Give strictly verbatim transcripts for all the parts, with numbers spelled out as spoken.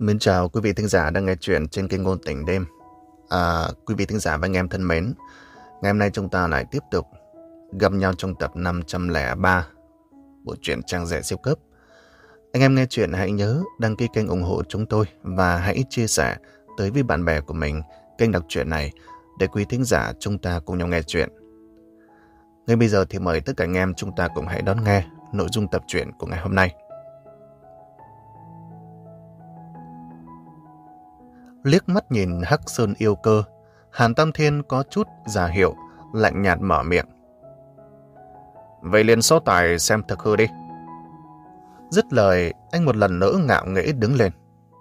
Mến chào quý vị thính giả đang nghe chuyện trên kênh Ngôn Tình Đêm. À, quý vị thính giả và anh em thân mến, ngày hôm nay chúng ta lại tiếp tục gặp nhau trong tập năm trăm lẻ ba bộ truyện Trang Rẻ Siêu Cấp. Anh em nghe chuyện hãy nhớ đăng ký kênh ủng hộ chúng tôi và hãy chia sẻ tới với bạn bè của mình kênh đọc truyện này để quý thính giả chúng ta cùng nhau nghe chuyện. Ngay bây giờ thì mời tất cả anh em chúng ta cùng hãy đón nghe nội dung tập truyện của ngày hôm nay. Liếc mắt nhìn Hắc Sơn yêu cơ, Hàn Tam Thiên có chút giả hiệu, lạnh nhạt mở miệng. Vậy liền so tài xem thực hư đi. Dứt lời, anh một lần nữa ngạo nghễ đứng lên.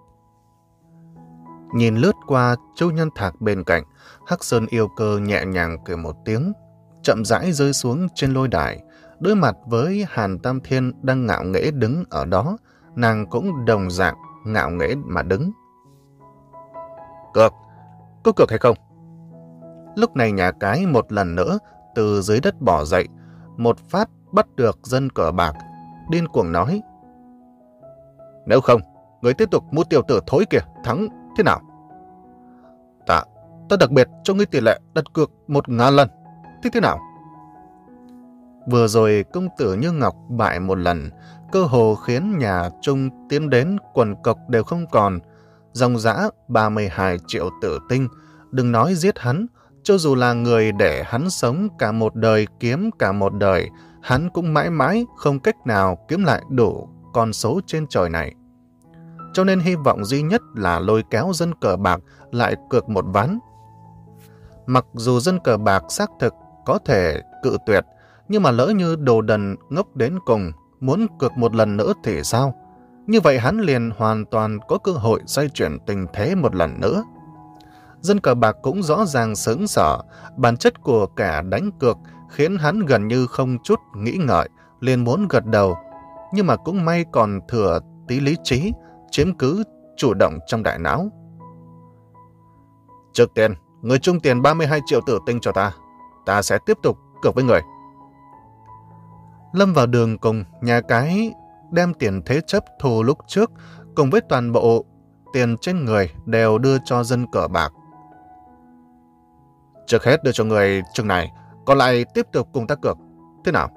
Nhìn lướt qua Châu Nhân Thạc bên cạnh, Hắc Sơn yêu cơ nhẹ nhàng cười một tiếng, chậm rãi rơi xuống trên lôi đài. Đối mặt với Hàn Tam Thiên đang ngạo nghễ đứng ở đó, nàng cũng đồng dạng ngạo nghễ mà đứng. Cược, có cược hay không? Lúc này nhà cái một lần nữa từ dưới đất bỏ dậy, một phát bắt được dân cờ bạc, điên cuồng nói. Nếu không, người tiếp tục mua tiểu tử thối kìa, thắng thế nào? Ta, ta đặc biệt cho ngươi tỷ lệ đặt cược một ngàn lần, thích thế nào? Vừa rồi công tử Như Ngọc bại một lần, cơ hồ khiến nhà Trung tiến đến quần cộc đều không còn. Dòng dã ba mươi hai triệu tử tinh, đừng nói giết hắn, cho dù là người để hắn sống cả một đời kiếm cả một đời, hắn cũng mãi mãi không cách nào kiếm lại đủ con số trên trời này. Cho nên hy vọng duy nhất là lôi kéo dân cờ bạc lại cược một ván. Mặc dù dân cờ bạc xác thực có thể cự tuyệt, nhưng mà lỡ như đồ đần ngốc đến cùng, muốn cược một lần nữa thì sao? Như vậy hắn liền hoàn toàn có cơ hội xoay chuyển tình thế một lần nữa. Dân cờ bạc cũng rõ ràng sững sờ, bản chất của kẻ đánh cược khiến hắn gần như không chút nghĩ ngợi, liền muốn gật đầu. Nhưng mà cũng may còn thừa tí lý trí, chiếm cứ chủ động trong đại não. Trước tiên, người chung tiền ba mươi hai triệu tử tinh cho ta, ta sẽ tiếp tục cược với người. Lâm vào đường cùng, nhà cái đem tiền thế chấp thu lúc trước cùng với toàn bộ tiền trên người đều đưa cho dân cờ bạc. Trước hết đưa cho người chừng này, còn lại tiếp tục cùng ta cược. Thế nào?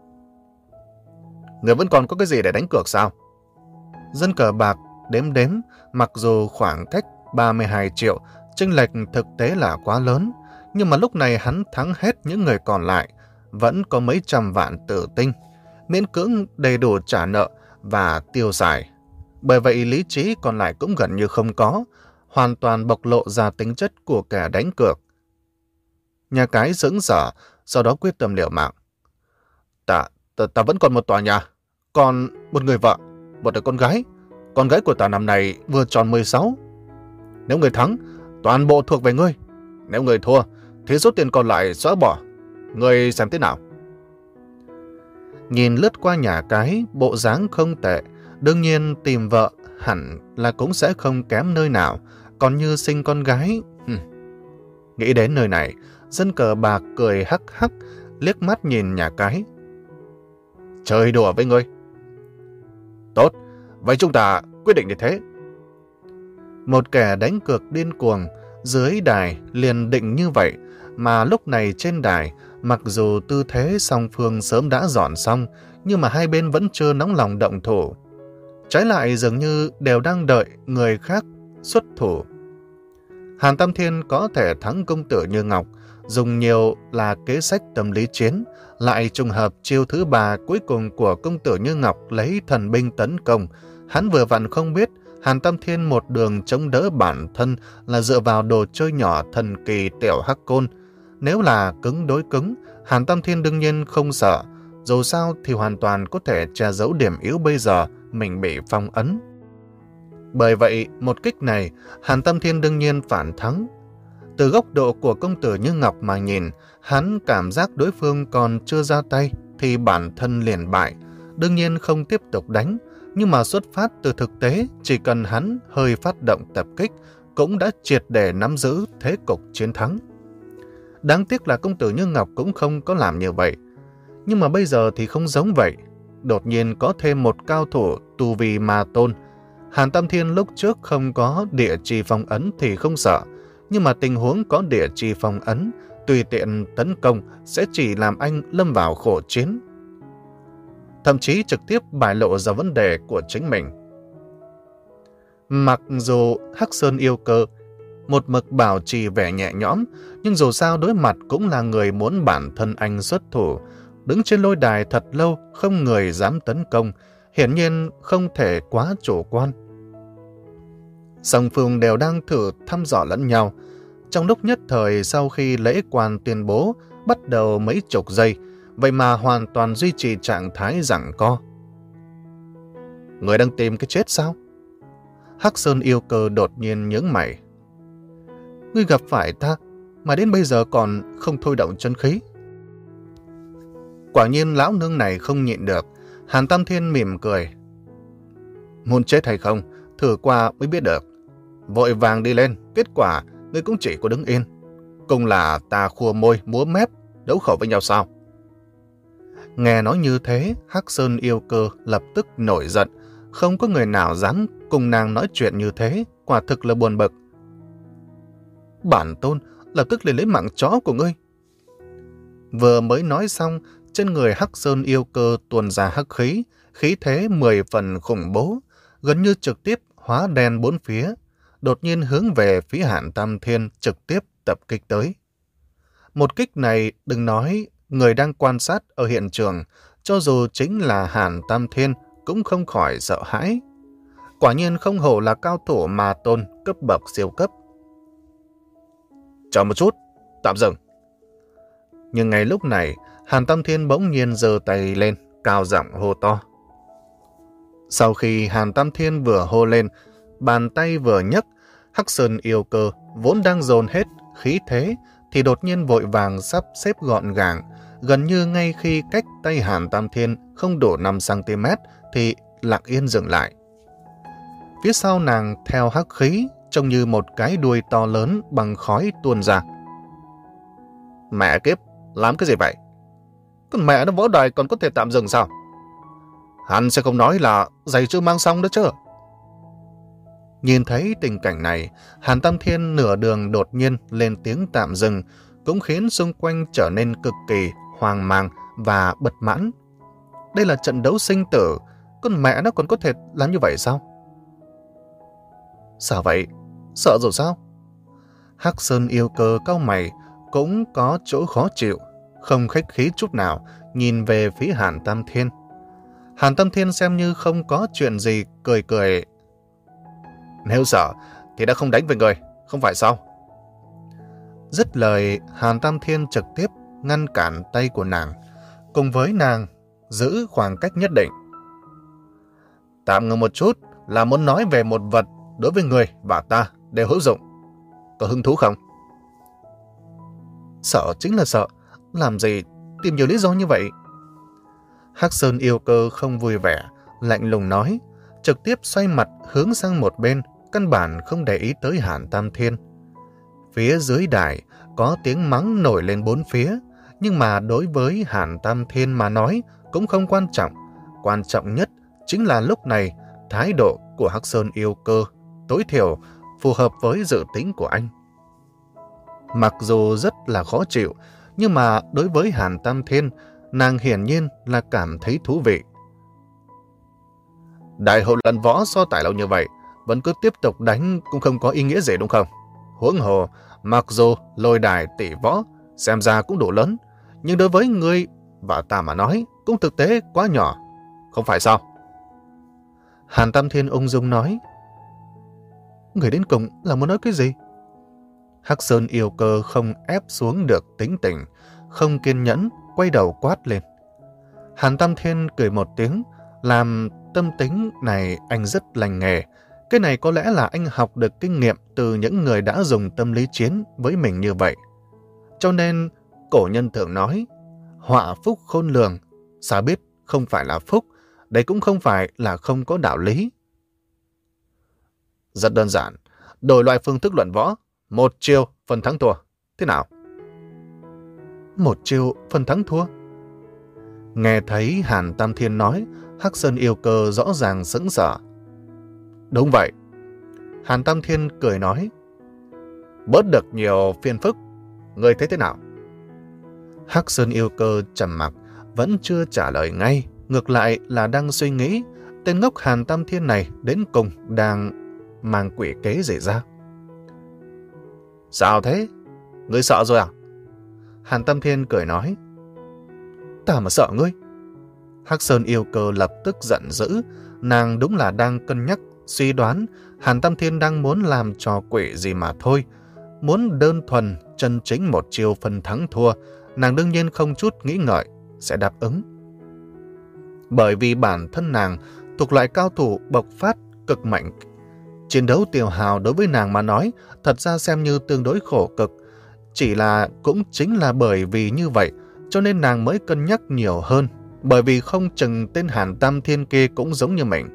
Người vẫn còn có cái gì để đánh cược sao? Dân cờ bạc đếm đếm, mặc dù khoảng cách ba mươi hai triệu, chênh lệch thực tế là quá lớn, nhưng mà lúc này hắn thắng hết những người còn lại, vẫn có mấy trăm vạn tử tinh, miễn cưỡng đầy đủ trả nợ và tiêu xài. Bởi vậy lý trí còn lại cũng gần như không có, hoàn toàn bộc lộ ra tính chất của kẻ đánh cược. Nhà cái sững sờ, sau đó quyết tâm liều mạng. Ta, ta, ta vẫn còn một tòa nhà, còn một người vợ, một đứa con gái. Con gái của ta năm nay vừa tròn mười sáu. Nếu người thắng, toàn bộ thuộc về ngươi. Nếu người thua, thì số tiền còn lại xóa bỏ. Ngươi xem thế nào? Nhìn lướt qua nhà cái, bộ dáng không tệ, đương nhiên tìm vợ hẳn là cũng sẽ không kém nơi nào, còn như sinh con gái. Hừm. Nghĩ đến nơi này, dân cờ bạc cười hắc hắc, liếc mắt nhìn nhà cái. Chơi đùa với ngươi. Tốt, vậy chúng ta quyết định như thế. Một kẻ đánh cược điên cuồng, dưới đài liền định như vậy, mà lúc này trên đài, mặc dù tư thế song phương sớm đã dọn xong, nhưng mà hai bên vẫn chưa nóng lòng động thủ. Trái lại dường như đều đang đợi người khác xuất thủ. Hàn Tam Thiên có thể thắng công tử Như Ngọc, dùng nhiều là kế sách tâm lý chiến, lại trùng hợp chiêu thứ ba cuối cùng của công tử Như Ngọc lấy thần binh tấn công. Hắn vừa vặn không biết Hàn Tam Thiên một đường chống đỡ bản thân là dựa vào đồ chơi nhỏ thần kỳ tiểu hắc côn. Nếu là cứng đối cứng, Hàn Tam Thiên đương nhiên không sợ, dù sao thì hoàn toàn có thể che giấu điểm yếu bây giờ mình bị phong ấn. Bởi vậy, một kích này, Hàn Tam Thiên đương nhiên phản thắng. Từ góc độ của công tử Như Ngọc mà nhìn, hắn cảm giác đối phương còn chưa ra tay thì bản thân liền bại, đương nhiên không tiếp tục đánh, nhưng mà xuất phát từ thực tế, chỉ cần hắn hơi phát động tập kích, cũng đã triệt để nắm giữ thế cục chiến thắng. Đáng tiếc là công tử Như Ngọc cũng không có làm như vậy. Nhưng mà bây giờ thì không giống vậy. Đột nhiên có thêm một cao thủ tu vi ma tôn. Hàn Tam Thiên lúc trước không có địa chi phong ấn thì không sợ, nhưng mà tình huống có địa chi phong ấn, tùy tiện tấn công sẽ chỉ làm anh lâm vào khổ chiến. Thậm chí trực tiếp bại lộ ra vấn đề của chính mình. Mặc dù Hắc Sơn Yêu Cơ một mực bảo trì vẻ nhẹ nhõm, nhưng dù sao đối mặt cũng là người muốn bản thân anh xuất thủ, đứng trên lôi đài thật lâu không người dám tấn công, hiển nhiên không thể quá chủ quan. Song phương đều đang thử thăm dò lẫn nhau. Trong lúc nhất thời sau khi lễ quan tuyên bố bắt đầu mấy chục giây, vậy mà hoàn toàn duy trì trạng thái giằng co. Người đang tìm cái chết sao? Hắc Sơn Yêu Cơ đột nhiên nhướng mày. Ngươi gặp phải ta, mà đến bây giờ còn không thôi động chân khí. Quả nhiên lão nương này không nhịn được. Hàn Tam Thiên mỉm cười. Muốn chết hay không, thử qua mới biết được. Vội vàng đi lên, kết quả ngươi cũng chỉ có đứng yên. Cùng là ta khua môi, múa mép, đấu khẩu với nhau sao? Nghe nói như thế, Hắc Sơn Yêu Cơ lập tức nổi giận. Không có người nào dám cùng nàng nói chuyện như thế, quả thực là buồn bực. Bản tôn lập tức lên lấy mạng chó của ngươi. Vừa mới nói xong, trên người Hắc Sơn Yêu Cơ tuôn ra hắc khí, khí thế mười phần khủng bố, gần như trực tiếp hóa đen bốn phía, đột nhiên hướng về phía Hàn Tam Thiên trực tiếp tập kích tới. Một kích này đừng nói người đang quan sát ở hiện trường, cho dù chính là Hàn Tam Thiên cũng không khỏi sợ hãi. Quả nhiên không hổ là cao thủ ma tôn cấp bậc siêu cấp. Chờ một chút, tạm dừng. Nhưng ngay lúc này, Hàn Tam Thiên bỗng nhiên giơ tay lên, cao giọng hô to. Sau khi Hàn Tam Thiên vừa hô lên, bàn tay vừa nhấc, Hắc Sơn Yêu Cơ vốn đang dồn hết khí thế, thì đột nhiên vội vàng sắp xếp gọn gàng, gần như ngay khi cách tay Hàn Tam Thiên không đủ năm xăng ti mét thì lặng yên dừng lại. Phía sau nàng theo hắc khí, trông như một cái đuôi to lớn bằng khói tuôn ra. Mẹ kiếp, làm cái gì vậy? Con mẹ nó võ đài còn có thể tạm dừng sao? Hắn sẽ không nói là giày chưa mang xong đó chứ. Nhìn thấy tình cảnh này, Hàn Tam Thiên nửa đường đột nhiên lên tiếng tạm dừng, cũng khiến xung quanh trở nên cực kỳ hoang mang và bật mãn. Đây là trận đấu sinh tử, con mẹ nó còn có thể làm như vậy sao? Sao vậy? Sợ rồi sao? Hắc Sơn Yêu Cơ cau mày, cũng có chỗ khó chịu, không khách khí chút nào, nhìn về phía Hàn Tam Thiên. Hàn Tam Thiên xem như không có chuyện gì, cười cười. Nếu sợ thì đã không đánh với người, không phải sao? Dứt lời, Hàn Tam Thiên trực tiếp ngăn cản tay của nàng, cùng với nàng giữ khoảng cách nhất định. Tạm ngừng một chút là muốn nói về một vật đối với người và ta đều hữu dụng. Có hứng thú không? Sợ chính là sợ, làm gì tìm nhiều lý do như vậy? Hắc Sơn Yêu Cơ không vui vẻ, lạnh lùng nói, trực tiếp xoay mặt hướng sang một bên, căn bản không để ý tới Hàn Tam Thiên. Phía dưới đài có tiếng mắng nổi lên bốn phía, nhưng mà đối với Hàn Tam Thiên mà nói cũng không quan trọng. Quan trọng nhất chính là lúc này thái độ của Hắc Sơn Yêu Cơ tối thiểu phù hợp với dự tính của anh. Mặc dù rất là khó chịu, nhưng mà đối với Hàn Tam Thiên, nàng hiển nhiên là cảm thấy thú vị. Đại hội lần võ so tài lâu như vậy, vẫn cứ tiếp tục đánh cũng không có ý nghĩa gì đúng không? Huống hồ, mặc dù lôi đài tỷ võ xem ra cũng đủ lớn, nhưng đối với ngươi và ta mà nói cũng thực tế quá nhỏ, không phải sao? Hàn Tam Thiên ung dung nói. Người đến cùng là muốn nói cái gì? Hắc Sơn Yêu Cơ không ép xuống được tính tình, không kiên nhẫn, quay đầu quát lên. Hàn Tam Thiên cười một tiếng, làm tâm tính này anh rất lành nghề. Cái này có lẽ là anh học được kinh nghiệm từ những người đã dùng tâm lý chiến với mình như vậy. Cho nên, cổ nhân thường nói, họa phúc khôn lường, sao biết không phải là phúc, đấy cũng không phải là không có đạo lý. Rất đơn giản, đổi loại phương thức luận võ, một chiêu phần thắng thua, thế nào? Một chiêu phần thắng thua? Nghe thấy Hàn Tam Thiên nói, Hắc Sơn Yêu Cơ rõ ràng sững sờ. Đúng vậy. Hàn Tam Thiên cười nói. Bớt được nhiều phiền phức. Ngươi thấy thế nào? Hắc Sơn yêu cơ trầm mặc, vẫn chưa trả lời ngay. Ngược lại là đang suy nghĩ tên ngốc Hàn Tam Thiên này đến cùng đang mang quỷ kế gì ra. Sao thế? Ngươi sợ rồi à? Hàn Tam Thiên cười nói. Ta mà sợ ngươi? Hắc Sơn yêu cơ lập tức giận dữ. Nàng đúng là đang cân nhắc, suy đoán Hàn Tam Thiên đang muốn làm trò quỷ gì mà thôi. Muốn đơn thuần, chân chính một chiêu phân thắng thua, nàng đương nhiên không chút nghĩ ngợi sẽ đáp ứng. Bởi vì bản thân nàng thuộc loại cao thủ bộc phát cực mạnh. Chiến đấu tiêu hào đối với nàng mà nói thật ra xem như tương đối khổ cực. Chỉ là cũng chính là bởi vì như vậy cho nên nàng mới cân nhắc nhiều hơn. Bởi vì không chừng tên Hàn Tam Thiên kia cũng giống như mình.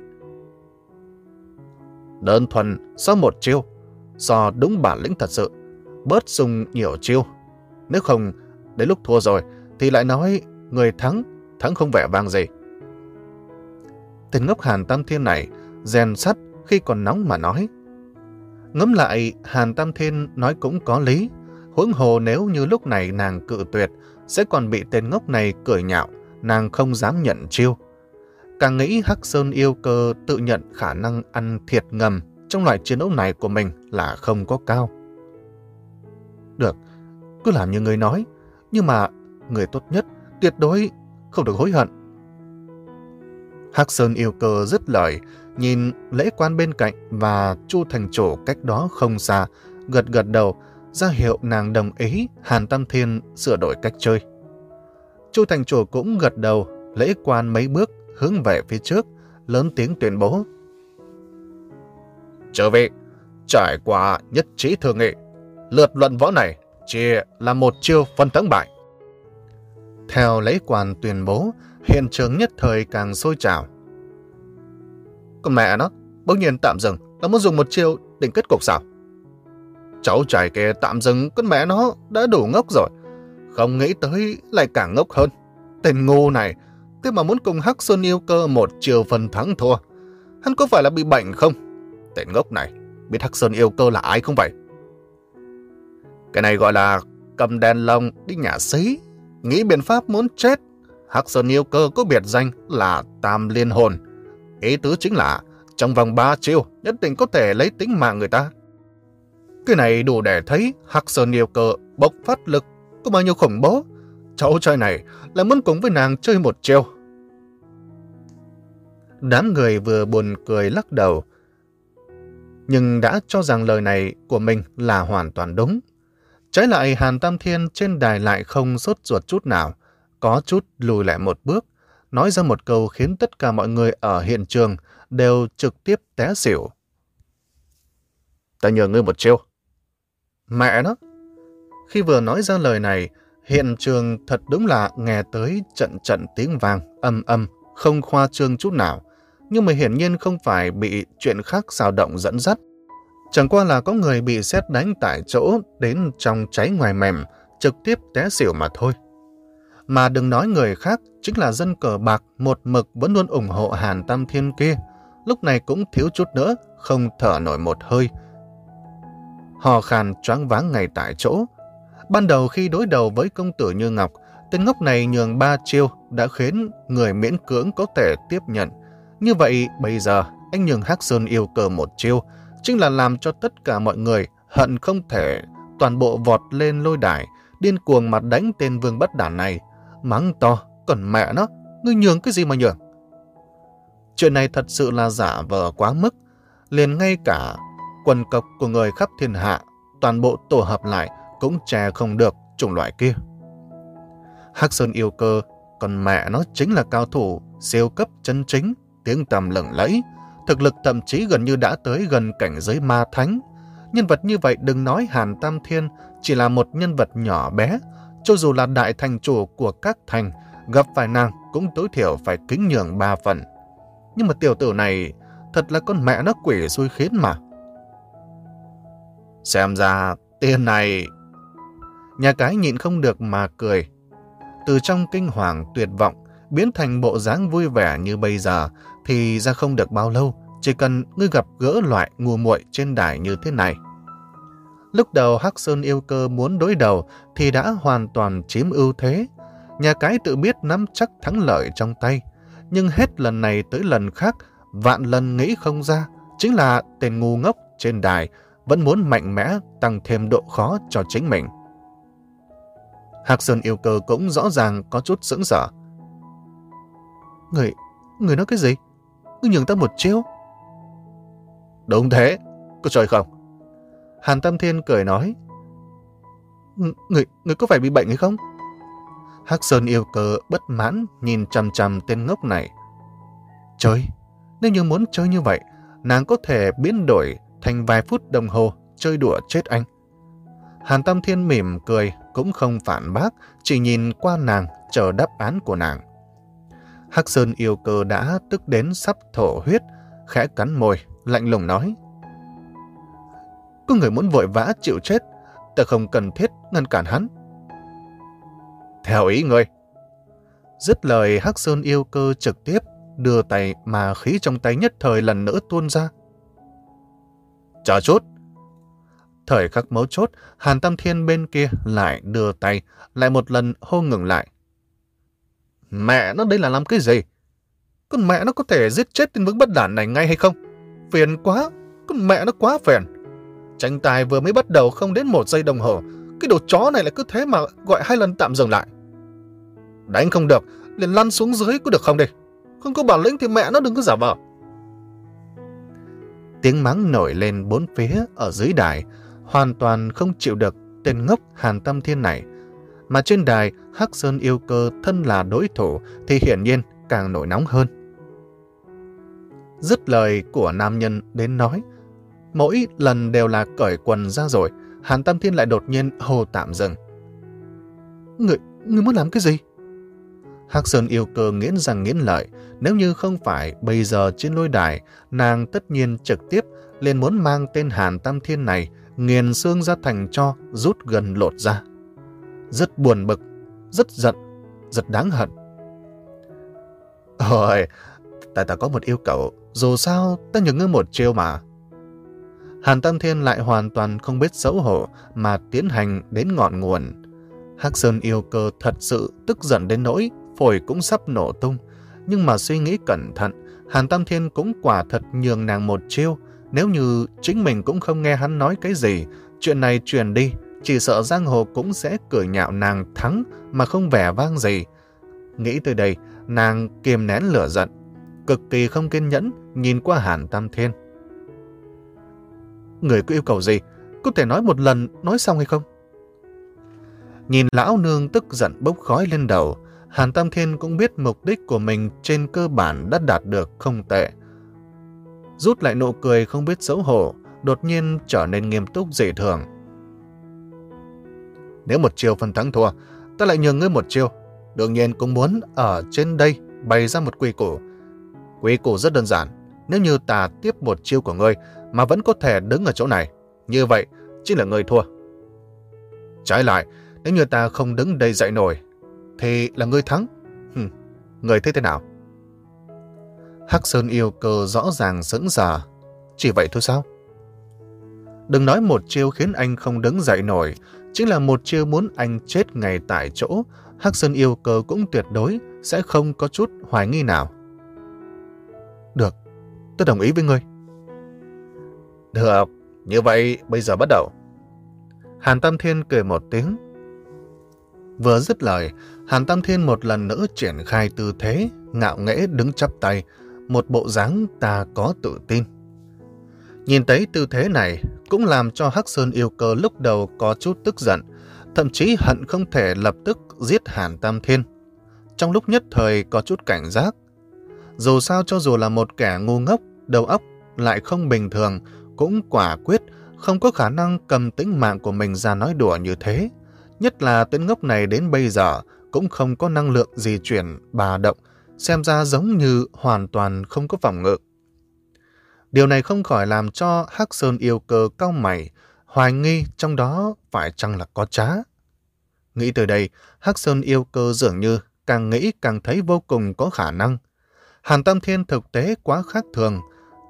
Đơn thuần sau một chiêu, do đúng bản lĩnh thật sự, bớt dùng nhiều chiêu. Nếu không, đến lúc thua rồi thì lại nói người thắng, thắng không vẻ vang gì. Tên ngốc Hàn Tam Thiên này rèn sắt khi còn nóng mà nói. Ngẫm lại, Hàn Tam Thiên nói cũng có lý. Huống hồ nếu như lúc này nàng cự tuyệt, sẽ còn bị tên ngốc này cười nhạo, nàng không dám nhận chiêu. Càng nghĩ Hắc Sơn yêu cơ tự nhận khả năng ăn thiệt ngầm trong loại chiến đấu này của mình là không có cao. Được, cứ làm như người nói, nhưng mà người tốt nhất tuyệt đối không được hối hận. Hắc Sơn yêu cơ dứt lời, nhìn lễ quan bên cạnh và Chu thành chủ cách đó không xa, gật gật đầu, ra hiệu nàng đồng ý Hàn Tam Thiên sửa đổi cách chơi. Chu thành chủ cũng gật đầu, lễ quan mấy bước hướng về phía trước, lớn tiếng tuyên bố. Chư vị, trải qua nhất trí thương nghị, lượt luận võ này chỉ là một chiêu phân thắng bại. Theo lễ quan tuyên bố, hiện trường nhất thời càng sôi trào. Con mẹ nó, bỗng nhiên tạm dừng là muốn dùng một chiêu định kết cục sao? Cháu trai kia tạm dừng, con mẹ nó đã đủ ngốc rồi. Không nghĩ tới lại càng ngốc hơn. Tên ngu này, thế mà muốn cùng Hắc Sơn yêu cơ một chiều phần thắng thua. Hắn có phải là bị bệnh không? Tên ngốc này, biết Hắc Sơn yêu cơ là ai không vậy? Cái này gọi là cầm đèn lồng đi nhả xí. Nghĩ biện pháp muốn chết. Hắc Sơn yêu cơ có biệt danh là Tam Liên Hồn. Ý tứ chính là trong vòng ba chiêu nhất định có thể lấy tính mạng người ta. Cái này đủ để thấy Hắc Sơn yêu cơ bộc phát lực có bao nhiêu khủng bố. Cháu trai này là muốn cùng với nàng chơi một chiêu. Đám người vừa buồn cười lắc đầu, nhưng đã cho rằng lời này của mình là hoàn toàn đúng. Trái lại Hàn Tam Thiên trên đài lại không sốt ruột chút nào, có chút lùi lại một bước, nói ra một câu khiến tất cả mọi người ở hiện trường đều trực tiếp té xỉu. Ta nhờ ngươi một chiêu. Mẹ nó! Khi vừa nói ra lời này, hiện trường thật đúng là nghe tới trận trận tiếng vang, âm âm, không khoa trương chút nào. Nhưng mà hiển nhiên không phải bị chuyện khác xào động dẫn dắt. Chẳng qua là có người bị sét đánh tại chỗ đến trong cháy ngoài mềm, trực tiếp té xỉu mà thôi. Mà đừng nói người khác, chính là dân cờ bạc một mực vẫn luôn ủng hộ Hàn Tam Thiên kia. Lúc này cũng thiếu chút nữa, không thở nổi một hơi. Hò khan choáng váng ngay tại chỗ. Ban đầu khi đối đầu với công tử Như Ngọc, tên ngốc này nhường ba chiêu đã khiến người miễn cưỡng có thể tiếp nhận. Như vậy bây giờ anh nhường Hắc Sơn yêu cơ một chiêu, chính là làm cho tất cả mọi người hận không thể toàn bộ vọt lên lôi đài, điên cuồng mà đánh tên vương bất đản này, mắng to, còn mẹ nó, ngươi nhường cái gì mà nhường? Chuyện này thật sự là giả vờ quá mức, liền ngay cả quần cộc của người khắp thiên hạ, toàn bộ tổ hợp lại cũng che không được chủng loại kia. Hắc Sơn yêu cơ, còn mẹ nó chính là cao thủ siêu cấp chân chính, tiếng tầm lừng lẫy, thực lực thậm chí gần như đã tới gần cảnh giới ma thánh. Nhân vật như vậy đừng nói Hàn Tam Thiên chỉ là một nhân vật nhỏ bé, cho dù là đại thành chủ của các thành, gặp phải nàng cũng tối thiểu phải kính nhường ba phần. Nhưng mà tiểu tử này thật là con mẹ nó quỷ xui khiến mà. Xem ra tiền này... Nhà cái nhịn không được mà cười. Từ trong kinh hoàng tuyệt vọng biến thành bộ dáng vui vẻ như bây giờ thì ra không được bao lâu chỉ cần ngươi gặp gỡ loại ngu muội trên đài như thế này. Lúc đầu Hắc Sơn yêu cơ muốn đối đầu thì đã hoàn toàn chiếm ưu thế. Nhà cái tự biết nắm chắc thắng lợi trong tay, nhưng hết lần này tới lần khác, vạn lần nghĩ không ra, chính là tên ngu ngốc trên đài vẫn muốn mạnh mẽ tăng thêm độ khó cho chính mình. Hắc Sơn yêu cơ cũng rõ ràng có chút sững sờ. Người, người nói cái gì? Ngươi nhường ta một chiêu? Đúng thế, có chơi không? Hàn Tam Thiên cười nói. Người, người có phải bị bệnh hay không? Hắc Sơn yêu cơ bất mãn nhìn chằm chằm tên ngốc này. Chơi? Nếu như muốn chơi như vậy, nàng có thể biến đổi thành vài phút đồng hồ chơi đùa chết anh. Hàn Tam Thiên mỉm cười, cũng không phản bác, chỉ nhìn qua nàng chờ đáp án của nàng. Hắc Sơn yêu cơ đã tức đến sắp thổ huyết, khẽ cắn môi, lạnh lùng nói. Có người muốn vội vã chịu chết, ta không cần thiết ngăn cản hắn. Theo ý ngươi. Dứt lời, Hắc Sơn yêu cơ trực tiếp đưa tay mà khí trong tay nhất thời lần nữa tuôn ra. Chờ chút. Thời khắc mấu chốt, Hàn Tam Thiên bên kia lại đưa tay, lại một lần hô ngừng lại. Mẹ nó đây là làm cái gì? Con mẹ nó có thể giết chết tên vững bất đản này ngay hay không? Phiền quá, con mẹ nó quá phiền. Tranh tài vừa mới bắt đầu không đến một giây đồng hồ, cái đồ chó này lại cứ thế mà gọi hai lần tạm dừng lại. Đánh không được, liền lăn xuống dưới có được không đi? Không có bản lĩnh thì mẹ nó đừng có giả vờ. Tiếng mắng nổi lên bốn phía ở dưới đài, hoàn toàn không chịu được tên ngốc Hàn Tam Thiên này. Mà trên đài, Hắc Sơn yêu cơ thân là đối thủ thì hiển nhiên càng nổi nóng hơn. Dứt lời của nam nhân đến nói, mỗi lần đều là cởi quần ra rồi, Hàn Tam Thiên lại đột nhiên hô tạm dừng. Người, người muốn làm cái gì? Hắc Sơn yêu cơ nghiến răng nghiến lợi, nếu như không phải bây giờ trên lôi đài, nàng tất nhiên trực tiếp liền muốn mang tên Hàn Tam Thiên này nghiền xương ra thành tro, rút gần lột ra. Rất buồn bực, rất giận, rất đáng hận. Ôi, tại ta có một yêu cầu, dù sao ta nhường ngươi một chiêu mà. Hàn Tam Thiên lại hoàn toàn không biết xấu hổ mà tiến hành đến ngọn nguồn. Hắc Sơn yêu cơ thật sự tức giận đến nỗi phổi cũng sắp nổ tung, nhưng mà suy nghĩ cẩn thận, Hàn Tam Thiên cũng quả thật nhường nàng một chiêu. Nếu như chính mình cũng không nghe hắn nói cái gì, chuyện này truyền đi, chỉ sợ giang hồ cũng sẽ cười nhạo nàng thắng mà không vẻ vang gì. Nghĩ tới đây, nàng kiềm nén lửa giận, cực kỳ không kiên nhẫn nhìn qua Hàn Tam Thiên. Người có yêu cầu gì? Có thể nói một lần nói xong hay không? Nhìn lão nương tức giận bốc khói lên đầu, Hàn Tam Thiên cũng biết mục đích của mình trên cơ bản đã đạt được không tệ. Rút lại nụ cười không biết xấu hổ, đột nhiên trở nên nghiêm túc dị thường. Nếu một chiêu phân thắng thua, ta lại nhường ngươi một chiêu. Đương nhiên cũng muốn ở trên đây bày ra một quy củ. Quy củ rất đơn giản. Nếu như ta tiếp một chiêu của ngươi mà vẫn có thể đứng ở chỗ này, như vậy chính là ngươi thua. Trái lại, nếu như ta không đứng đây dậy nổi, thì là ngươi thắng. Hừm, ngươi thấy thế nào? Hắc Sơn yêu cơ rõ ràng sững sờ. Chỉ vậy thôi sao? Đừng nói một chiêu khiến anh không đứng dậy nổi, chính là một chiêu muốn anh chết ngay tại chỗ, Hắc Sơn yêu cơ cũng tuyệt đối sẽ không có chút hoài nghi nào. Được, tôi đồng ý với ngươi. Được, như vậy bây giờ bắt đầu. Hàn Tam Thiên cười một tiếng. Vừa dứt lời, Hàn Tam Thiên một lần nữa triển khai tư thế, ngạo nghễ đứng chắp tay, một bộ dáng ta có tự tin. Nhìn thấy tư thế này cũng làm cho Hắc Sơn yêu cơ lúc đầu có chút tức giận, thậm chí hận không thể lập tức giết Hàn Tam Thiên. Trong lúc nhất thời có chút cảnh giác. Dù sao cho dù là một kẻ ngu ngốc, đầu óc lại không bình thường, cũng quả quyết không có khả năng cầm tính mạng của mình ra nói đùa như thế. Nhất là tên ngốc này đến bây giờ cũng không có năng lượng di chuyển bà động, xem ra giống như hoàn toàn không có phòng ngự. Điều này không khỏi làm cho Hắc Sơn yêu cơ cau mày, hoài nghi trong đó phải chăng là có trá. Nghĩ từ đây, Hắc Sơn yêu cơ dường như càng nghĩ càng thấy vô cùng có khả năng. Hàn Tam Thiên thực tế quá khác thường,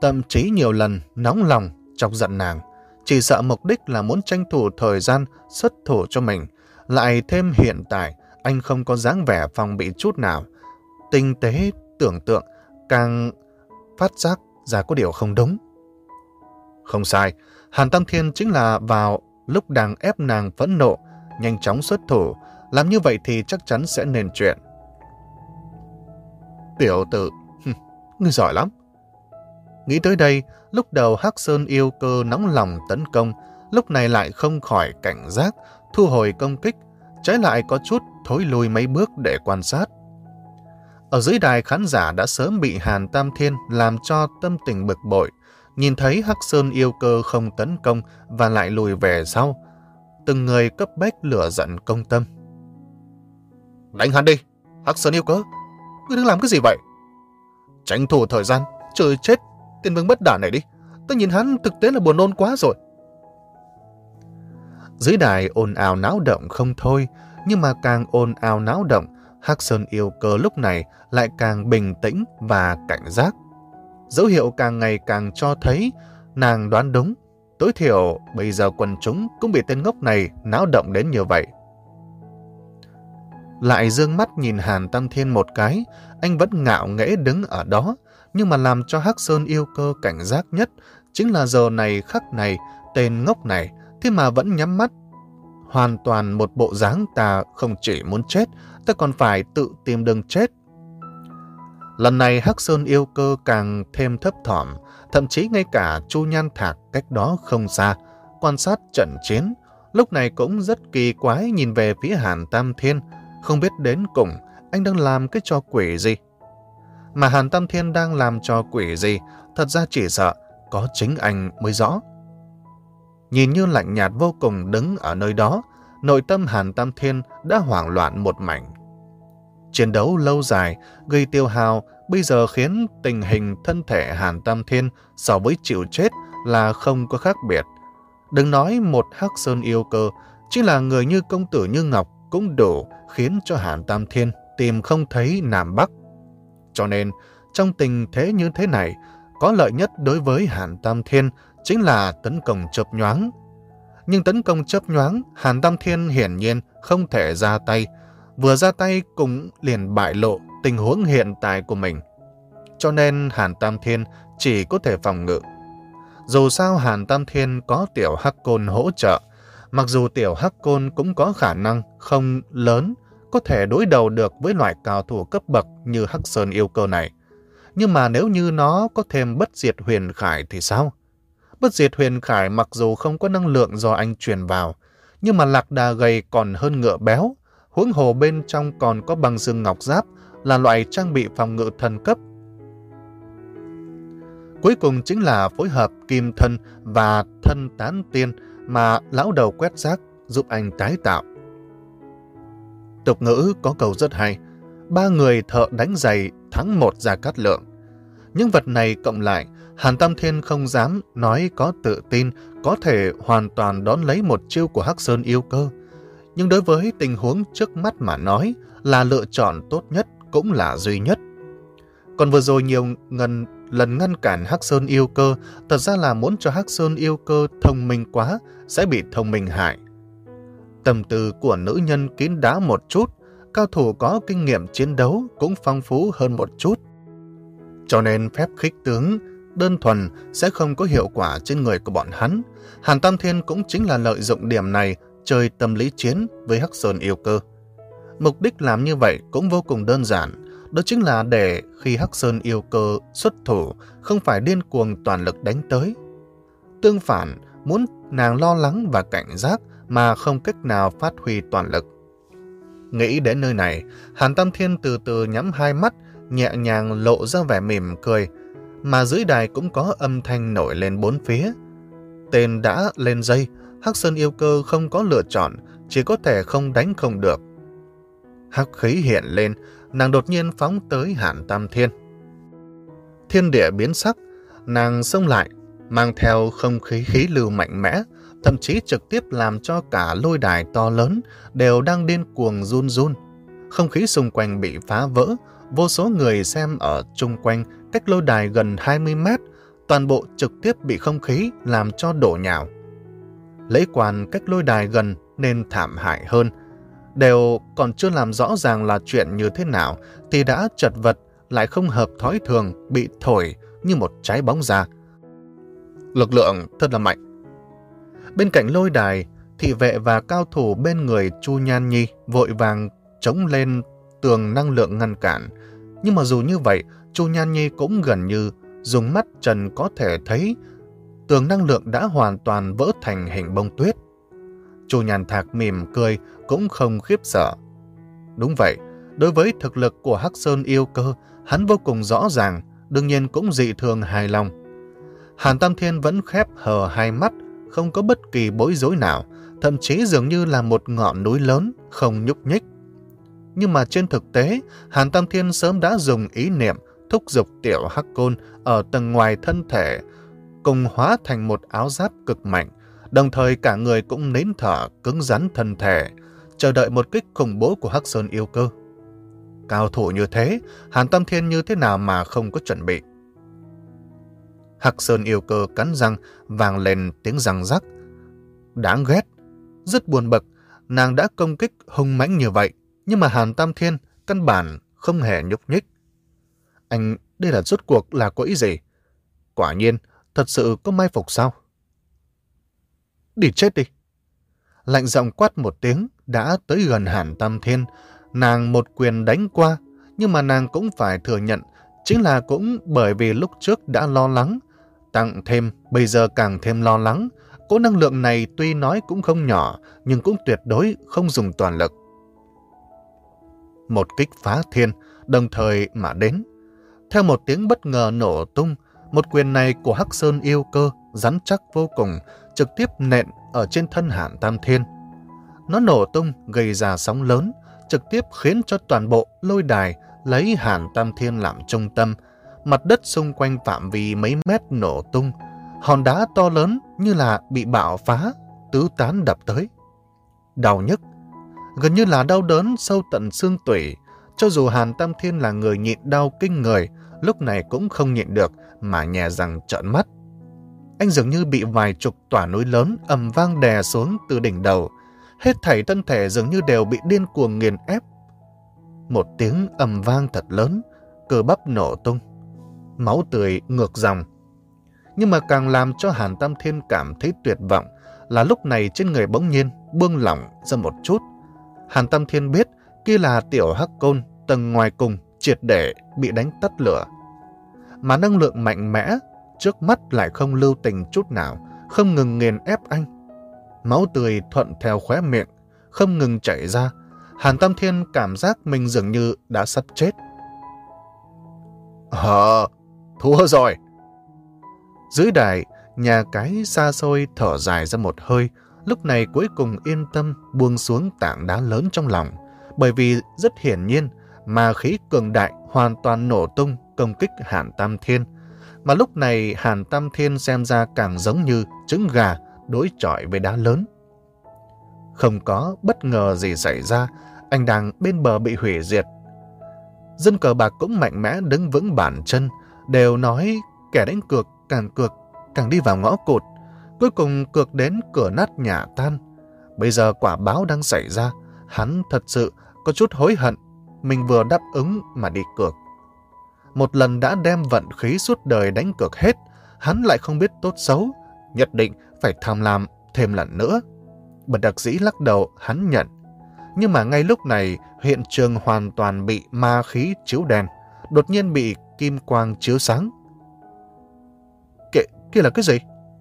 thậm chí nhiều lần nóng lòng chọc giận nàng, chỉ sợ mục đích là muốn tranh thủ thời gian xuất thủ cho mình. Lại thêm hiện tại anh không có dáng vẻ phòng bị chút nào. Tinh tế tưởng tượng càng phát giác ra có điều không đúng. Không sai, Hàn Tam Thiên chính là vào lúc đang ép nàng phẫn nộ, nhanh chóng xuất thủ. Làm như vậy thì chắc chắn sẽ nên chuyện. Tiểu tử, ngươi giỏi lắm. Nghĩ tới đây, lúc đầu Hắc Sơn yêu cơ nóng lòng tấn công, lúc này lại không khỏi cảnh giác, thu hồi công kích, trái lại có chút thối lùi mấy bước để quan sát. Ở dưới đài khán giả đã sớm bị Hàn Tam Thiên làm cho tâm tình bực bội, nhìn thấy Hắc Sơn yêu cơ không tấn công và lại lùi về sau. Từng người cấp bách lửa giận công tâm. Đánh hắn đi, Hắc Sơn yêu cơ, ngươi đang làm cái gì vậy? Tranh thủ thời gian, trời chết, tên vương bất đản này đi, tôi nhìn hắn thực tế là buồn nôn quá rồi. Dưới đài ồn ào náo động không thôi, nhưng mà càng ồn ào náo động, Hắc Sơn yêu cơ lúc này lại càng bình tĩnh và cảnh giác. Dấu hiệu càng ngày càng cho thấy nàng đoán đúng. Tối thiểu bây giờ quần chúng cũng bị tên ngốc này náo động đến như vậy. Lại dương mắt nhìn Hàn Tam Thiên một cái, anh vẫn ngạo nghễ đứng ở đó, nhưng mà làm cho Hắc Sơn yêu cơ cảnh giác nhất chính là giờ này khắc này, tên ngốc này thế mà vẫn nhắm mắt. Hoàn toàn một bộ dáng ta không chỉ muốn chết, ta còn phải tự tìm đường chết. Lần này Hắc Sơn yêu cơ càng thêm thấp thỏm, thậm chí ngay cả Chu Nhan Thạc cách đó không xa, quan sát trận chiến, lúc này cũng rất kỳ quái nhìn về phía Hàn Tam Thiên, không biết đến cùng anh đang làm cái trò quỷ gì. Mà Hàn Tam Thiên đang làm trò quỷ gì, thật ra chỉ sợ có chính anh mới rõ. Nhìn như lạnh nhạt vô cùng đứng ở nơi đó, nội tâm Hàn Tam Thiên đã hoảng loạn một mảnh. Chiến đấu lâu dài, gây tiêu hao, bây giờ khiến tình hình thân thể Hàn Tam Thiên so với chịu chết là không có khác biệt. Đừng nói một Hắc Sơn yêu cơ, chỉ là người như công tử Như Ngọc cũng đủ khiến cho Hàn Tam Thiên tìm không thấy Nam Bắc. Cho nên, trong tình thế như thế này, có lợi nhất đối với Hàn Tam Thiên chính là tấn công chớp nhoáng. Nhưng tấn công chớp nhoáng, Hàn Tam Thiên hiển nhiên không thể ra tay. Vừa ra tay cũng liền bại lộ tình huống hiện tại của mình. Cho nên Hàn Tam Thiên chỉ có thể phòng ngự. Dù sao Hàn Tam Thiên có tiểu Hắc Côn hỗ trợ, mặc dù tiểu Hắc Côn cũng có khả năng không lớn có thể đối đầu được với loại cao thủ cấp bậc như Hắc Sơn yêu cơ này. Nhưng mà nếu như nó có thêm bất diệt huyền khải thì sao? Bất diệt huyền khải mặc dù không có năng lượng do anh truyền vào, nhưng mà lạc đà gầy còn hơn ngựa béo, huống hồ bên trong còn có băng xương ngọc giáp là loại trang bị phòng ngự thần cấp. Cuối cùng chính là phối hợp kim thân và thân tán tiên mà lão đầu quét rác giúp anh tái tạo. Tục ngữ có câu rất hay, ba người thợ đánh giày thắng một Gia Cát Lượng. Những vật này cộng lại, Hàn Tam Thiên không dám nói có tự tin có thể hoàn toàn đón lấy một chiêu của Hắc Sơn yêu cơ. Nhưng đối với tình huống trước mắt mà nói là lựa chọn tốt nhất cũng là duy nhất. Còn vừa rồi nhiều ngần lần ngăn cản Hắc Sơn yêu cơ thật ra là muốn cho Hắc Sơn yêu cơ thông minh quá sẽ bị thông minh hại. Tâm tư của nữ nhân kín đáo một chút, cao thủ có kinh nghiệm chiến đấu cũng phong phú hơn một chút. Cho nên phép khích tướng đơn thuần sẽ không có hiệu quả trên người của bọn hắn. Hàn Tam Thiên cũng chính là lợi dụng điểm này chơi tâm lý chiến với Hắc Sơn yêu cơ. Mục đích làm như vậy cũng vô cùng đơn giản, đó chính là để khi Hắc Sơn yêu cơ xuất thủ không phải điên cuồng toàn lực đánh tới. Tương phản, muốn nàng lo lắng và cảnh giác mà không cách nào phát huy toàn lực. Nghĩ đến nơi này, Hàn Tam Thiên từ từ nhắm hai mắt, nhẹ nhàng lộ ra vẻ mỉm cười, mà dưới đài cũng có âm thanh nổi lên bốn phía. Tên đã lên dây, Hắc Sơn yêu cơ không có lựa chọn, chỉ có thể không đánh không được. Hắc khí hiện lên, nàng đột nhiên phóng tới Hàn Tam Thiên. Thiên địa biến sắc, nàng xông lại, mang theo không khí khí lưu mạnh mẽ, thậm chí trực tiếp làm cho cả lôi đài to lớn đều đang điên cuồng run run. Không khí xung quanh bị phá vỡ, vô số người xem ở chung quanh cách lôi đài gần hai mươi mét, toàn bộ trực tiếp bị không khí làm cho đổ nhào. Lễ quan cách lôi đài gần nên thảm hại hơn. Đều còn chưa làm rõ ràng là chuyện như thế nào thì đã chật vật, lại không hợp thói thường, bị thổi như một trái bóng ra. Lực lượng thật là mạnh. Bên cạnh lôi đài, thị vệ và cao thủ bên người Chu Nhan Nhi vội vàng chống lên tường năng lượng ngăn cản. Nhưng mà dù như vậy, Chu Nhan Nhi cũng gần như dùng mắt trần có thể thấy tường năng lượng đã hoàn toàn vỡ thành hình bông tuyết. Chu Nhàn Thạc mỉm cười, cũng không khiếp sợ. Đúng vậy, đối với thực lực của Hắc Sơn yêu cơ, hắn vô cùng rõ ràng, đương nhiên cũng dị thường hài lòng. Hàn Tam Thiên vẫn khép hờ hai mắt, không có bất kỳ bối rối nào, thậm chí dường như là một ngọn núi lớn, không nhúc nhích. Nhưng mà trên thực tế, Hàn Tam Thiên sớm đã dùng ý niệm thúc giục tiểu Hắc Côn ở tầng ngoài thân thể, cùng hóa thành một áo giáp cực mạnh, đồng thời cả người cũng nín thở cứng rắn thân thể, chờ đợi một kích khủng bố của Hắc Sơn yêu cơ. Cao thủ như thế, Hàn Tam Thiên như thế nào mà không có chuẩn bị? Hắc Sơn yêu cơ cắn răng, vang lên tiếng răng rắc. Đáng ghét, rất buồn bực, nàng đã công kích hung mãnh như vậy, nhưng mà Hàn Tam Thiên căn bản không hề nhúc nhích. Anh, đây là rốt cuộc là có ý gì? Quả nhiên, thật sự có mai phục sao? Đi chết đi! Lạnh giọng quát một tiếng, đã tới gần Hàn Tam Thiên. Nàng một quyền đánh qua, nhưng mà nàng cũng phải thừa nhận, chính là cũng bởi vì lúc trước đã lo lắng, tặng thêm, bây giờ càng thêm lo lắng. Cỗ năng lượng này tuy nói cũng không nhỏ, nhưng cũng tuyệt đối không dùng toàn lực. Một kích phá thiên, đồng thời mà đến. Theo một tiếng bất ngờ nổ tung, một quyền này của Hắc Sơn yêu cơ rắn chắc vô cùng, trực tiếp nện ở trên thân Hàn Tam Thiên. Nó nổ tung gây ra sóng lớn, trực tiếp khiến cho toàn bộ lôi đài lấy Hàn Tam Thiên làm trung tâm. Mặt đất xung quanh phạm vi mấy mét nổ tung, hòn đá to lớn như là bị bạo phá, tứ tán đập tới. Đau nhức, gần như là đau đớn sâu tận xương tủy. Cho dù Hàn Tam Thiên là người nhịn đau kinh người, lúc này cũng không nhịn được mà nhè răng trợn mắt. Anh dường như bị vài chục tòa núi lớn ầm vang đè xuống từ đỉnh đầu. Hết thảy thân thể dường như đều bị điên cuồng nghiền ép. Một tiếng ầm vang thật lớn, cơ bắp nổ tung, máu tươi ngược dòng. Nhưng mà càng làm cho Hàn Tam Thiên cảm thấy tuyệt vọng là lúc này trên người bỗng nhiên buông lỏng ra một chút. Hàn Tam Thiên biết kia là tiểu Hắc Côn tầng ngoài cùng triệt để bị đánh tắt lửa. Mà năng lượng mạnh mẽ trước mắt lại không lưu tình chút nào, không ngừng nghiền ép anh. Máu tươi thuận theo khóe miệng, không ngừng chảy ra. Hàn Tam Thiên cảm giác mình dường như đã sắp chết. Hờ, thua rồi. Dưới đài, nhà cái xa xôi thở dài ra một hơi, lúc này cuối cùng yên tâm buông xuống tảng đá lớn trong lòng, bởi vì rất hiển nhiên ma khí cường đại hoàn toàn nổ tung công kích Hàn Tam Thiên. Mà lúc này Hàn Tam Thiên xem ra càng giống như trứng gà đối chọi với đá lớn. Không có bất ngờ gì xảy ra, anh đang bên bờ bị hủy diệt. Dân cờ bạc cũng mạnh mẽ đứng vững bàn chân, đều nói kẻ đánh cược càng cược càng đi vào ngõ cụt, cuối cùng cược đến cửa nát nhà tan. Bây giờ quả báo đang xảy ra, hắn thật sự có chút hối hận mình vừa đáp ứng mà đi cược. Một lần đã đem vận khí suốt đời đánh cược hết, hắn lại không biết tốt xấu, nhất định phải tham lam thêm lần nữa. Bất đắc dĩ lắc đầu, hắn nhận. Nhưng mà ngay lúc này, hiện trường hoàn toàn bị ma khí chiếu đen, đột nhiên bị kim quang chiếu sáng. Kệ, kia là cái gì?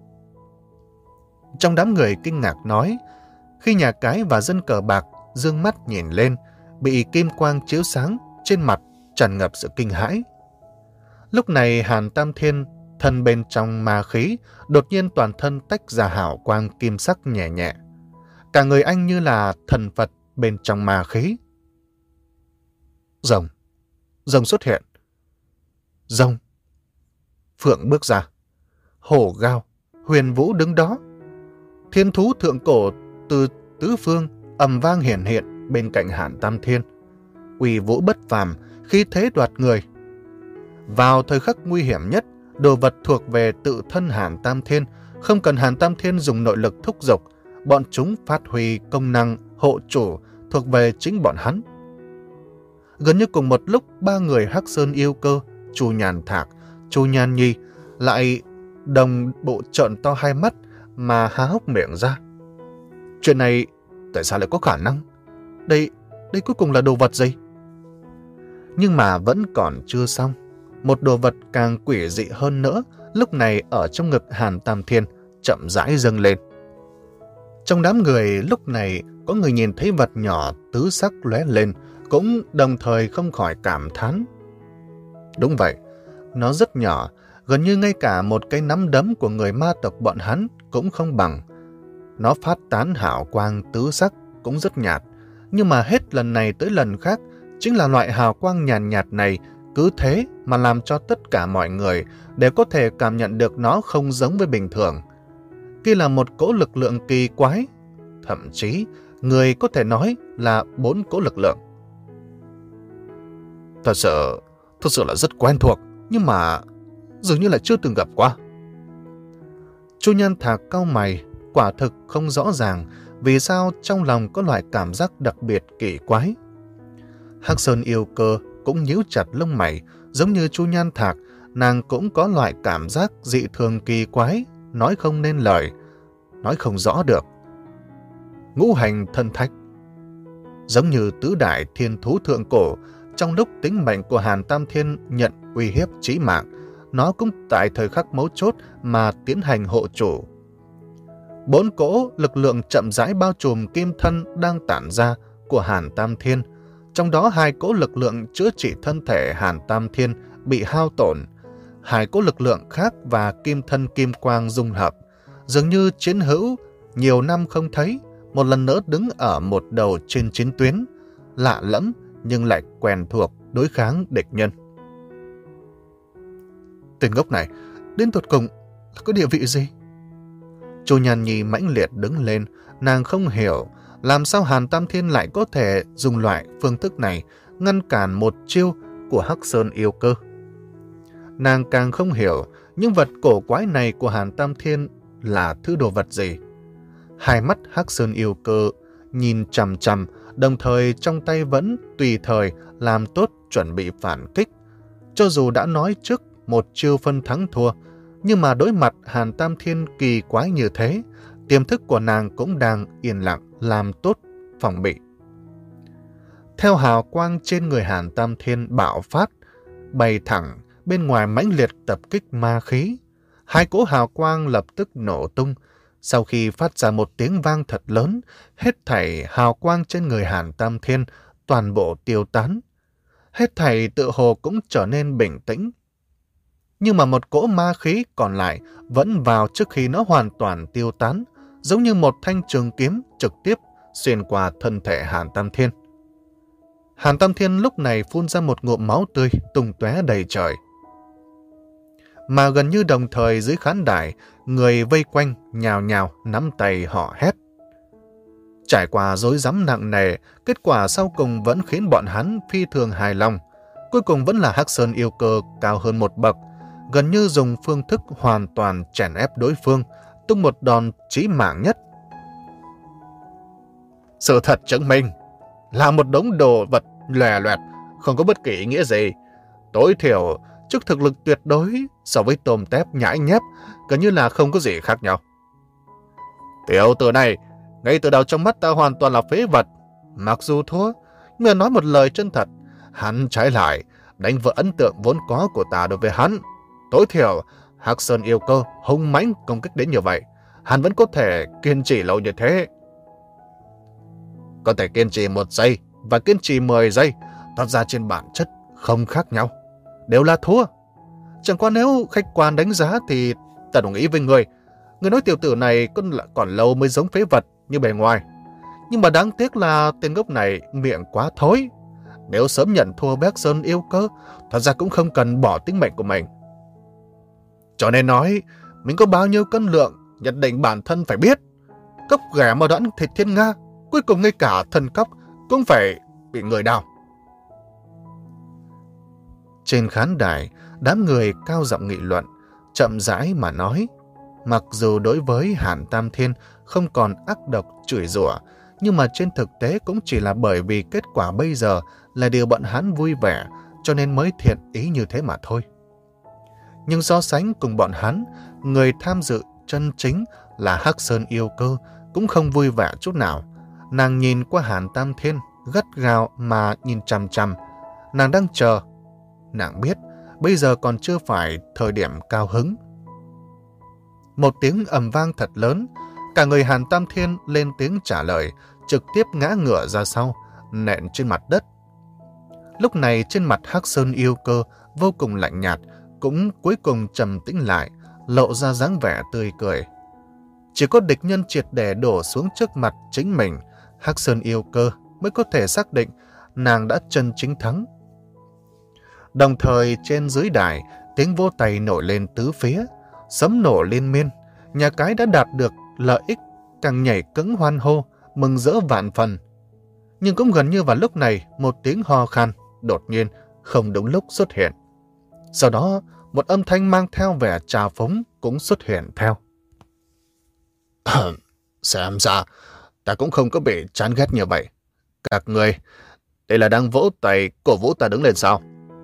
Trong đám người kinh ngạc nói, khi nhà cái và dân cờ bạc dương mắt nhìn lên, bị kim quang chiếu sáng, trên mặt tràn ngập sự kinh hãi. Lúc này Hàn Tam Thiên, thân bên trong ma khí, đột nhiên toàn thân tách ra hào quang kim sắc nhẹ nhẹ. Cả người anh như là thần Phật bên trong ma khí. Rồng, rồng xuất hiện. Rồng. Phượng bước ra. Hổ gao, huyền vũ đứng đó. Thiên thú thượng cổ từ tứ phương ầm vang hiển hiện bên cạnh Hàn Tam Thiên. Uy vũ bất phàm, khí thế đoạt người. Vào thời khắc nguy hiểm nhất, Đồ vật thuộc về tự thân Hàn Tam Thiên, không cần Hàn Tam Thiên dùng nội lực thúc giục, bọn chúng phát huy công năng hộ chủ thuộc về chính bọn hắn. Gần như cùng một lúc, ba người Hắc Sơn Yêu Cơ, Chu Nhàn Thạc, Chu Nhan Nhi lại đồng bộ trợn to hai mắt mà há hốc miệng ra. Chuyện này tại sao lại có khả năng? Đây, đây cuối cùng là đồ vật gì? Nhưng mà vẫn còn chưa xong. Một đồ vật càng quỷ dị hơn nữa lúc này ở trong ngực Hàn Tam Thiên chậm rãi dâng lên. Trong đám người lúc này có người nhìn thấy vật nhỏ tứ sắc lóe lên, cũng đồng thời không khỏi cảm thán. Đúng vậy, nó rất nhỏ, gần như ngay cả một cái nắm đấm của người ma tộc bọn hắn cũng không bằng. Nó phát tán hào quang tứ sắc cũng rất nhạt, nhưng mà hết lần này tới lần khác, chính là loại hào quang nhàn nhạt, nhạt này cứ thế mà làm cho tất cả mọi người đều có thể cảm nhận được nó không giống với bình thường. Kia là một cỗ lực lượng kỳ quái, thậm chí người có thể nói là bốn cỗ lực lượng. Thật sự, thật sự là rất quen thuộc, nhưng mà dường như là chưa từng gặp qua. Chu Nhân Thạc cau mày, quả thực không rõ ràng vì sao trong lòng có loại cảm giác đặc biệt kỳ quái. Hắc Sơn Yêu Cơ cũng nhíu chặt lông mày, giống như Chu Nhan Thạc, nàng cũng có loại cảm giác dị thường kỳ quái, nói không nên lời, nói không rõ được. Ngũ hành thân thách, giống như tứ đại thiên thú thượng cổ, trong lúc tính mệnh của Hàn Tam Thiên nhận uy hiếp chí mạng, nó cũng tại thời khắc mấu chốt mà tiến hành hộ chủ. Bốn cỗ lực lượng chậm rãi bao trùm kim thân đang tản ra của Hàn Tam Thiên, trong đó hai cỗ lực lượng chữa trị thân thể Hàn Tam Thiên bị hao tổn, hai cỗ lực lượng khác và kim thân kim quang dung hợp, dường như chiến hữu nhiều năm không thấy, một lần nữa đứng ở một đầu trên chiến tuyến, lạ lẫm nhưng lại quen thuộc đối kháng địch nhân. Tên ngốc này, đến tột cùng là có địa vị gì? Chu Nhan Nhi mãnh liệt đứng lên, nàng không hiểu làm sao Hàn Tam Thiên lại có thể dùng loại phương thức này ngăn cản một chiêu của Hắc Sơn Yêu Cơ. Nàng càng không hiểu những vật cổ quái này của Hàn Tam Thiên là thứ đồ vật gì. Hai mắt Hắc Sơn Yêu Cơ nhìn chằm chằm, đồng thời trong tay vẫn tùy thời làm tốt chuẩn bị phản kích. Cho dù đã nói trước một chiêu phân thắng thua, nhưng mà đối mặt Hàn Tam Thiên kỳ quái như thế, tiềm thức của nàng cũng đang yên lặng làm tốt phòng bị. Theo hào quang trên người Hàn Tam Thiên bạo phát, bay thẳng bên ngoài mãnh liệt tập kích ma khí, hai cỗ hào quang lập tức nổ tung. Sau khi phát ra một tiếng vang thật lớn, hết thảy hào quang trên người Hàn Tam Thiên toàn bộ tiêu tán. Hết thảy tựa hồ cũng trở nên bình tĩnh. Nhưng mà một cỗ ma khí còn lại vẫn vào trước khi nó hoàn toàn tiêu tán, giống như một thanh trường kiếm trực tiếp xuyên qua thân thể Hàn Tam Thiên. Hàn Tam Thiên lúc này phun ra một ngụm máu tươi tung tóe đầy trời. Mà gần như đồng thời dưới khán đài, người vây quanh nhào nhào nắm tay họ hét. Trải qua rối rắm nặng nề, kết quả sau cùng vẫn khiến bọn hắn phi thường hài lòng. Cuối cùng vẫn là Hắc Sơn Yêu Cơ cao hơn một bậc, gần như dùng phương thức hoàn toàn chèn ép đối phương, tung một đòn chí mạng nhất. Sự thật chứng minh là một đống đồ vật lòe loẹt, không có bất kỳ ý nghĩa gì. Tối thiểu trước thực lực tuyệt đối so với tôm tép nhãi nhép, gần như là không có gì khác nhau. Tiểu tử này, ngay từ đầu trong mắt ta hoàn toàn là phế vật. Mặc dù thua, nhưng mà nói một lời chân thật, hắn trái lại đánh vỡ ấn tượng vốn có của ta đối với hắn. Tối thiểu, Hắc Sơn Yêu Cơ hung mãnh công kích đến như vậy, hắn vẫn có thể kiên trì lâu như thế. Có thể kiên trì một giây và kiên trì mười giây, thật ra trên bản chất không khác nhau, đều là thua. Chẳng qua nếu khách quan đánh giá thì ta đồng ý với người. Người nói tiểu tử này còn, còn lâu mới giống phế vật như bề ngoài. Nhưng mà đáng tiếc là tên ngốc này miệng quá thối. Nếu sớm nhận thua Hắc Sơn Yêu Cơ, thật ra cũng không cần bỏ tính mệnh của mình. Cho nên nói, mình có bao nhiêu cân lượng, nhận định bản thân phải biết. Cốc ghẻ mà đoán thịt thiên nga, cuối cùng ngay cả thần cốc cũng phải bị người đào. Trên khán đài, đám người cao giọng nghị luận, chậm rãi mà nói. Mặc dù đối với Hàn Tam Thiên không còn ác độc chửi rủa, nhưng mà trên thực tế cũng chỉ là bởi vì kết quả bây giờ là điều bọn hắn vui vẻ, cho nên mới thiện ý như thế mà thôi. Nhưng so sánh cùng bọn hắn, người tham dự chân chính là Hắc Sơn Yêu Cơ cũng không vui vẻ chút nào. Nàng nhìn qua Hàn Tam Thiên, gắt gao mà nhìn chằm chằm. Nàng đang chờ. Nàng biết bây giờ còn chưa phải thời điểm cao hứng. Một tiếng ầm vang thật lớn, cả người Hàn Tam Thiên lên tiếng trả lời, trực tiếp ngã ngửa ra sau, nện trên mặt đất. Lúc này trên mặt Hắc Sơn Yêu Cơ vô cùng lạnh nhạt, cũng cuối cùng trầm tĩnh lại, lộ ra dáng vẻ tươi cười. Chỉ có địch nhân triệt để đổ xuống trước mặt chính mình, Hắc Sơn Yêu Cơ mới có thể xác định nàng đã chân chính thắng. Đồng thời trên dưới đài, tiếng vỗ tay nổi lên tứ phía, sấm nổ liên miên, nhà cái đã đạt được lợi ích, càng nhảy cẫng hoan hô, mừng rỡ vạn phần. Nhưng cũng gần như vào lúc này, một tiếng ho khan đột nhiên không đúng lúc xuất hiện. Sau đó, một âm thanh mang theo vẻ trào phúng cũng xuất hiện theo. Xem ra, ta cũng không có bị chán ghét như vậy. Các người, đây là đang vỗ tay cổ vũ ta đứng lên sao?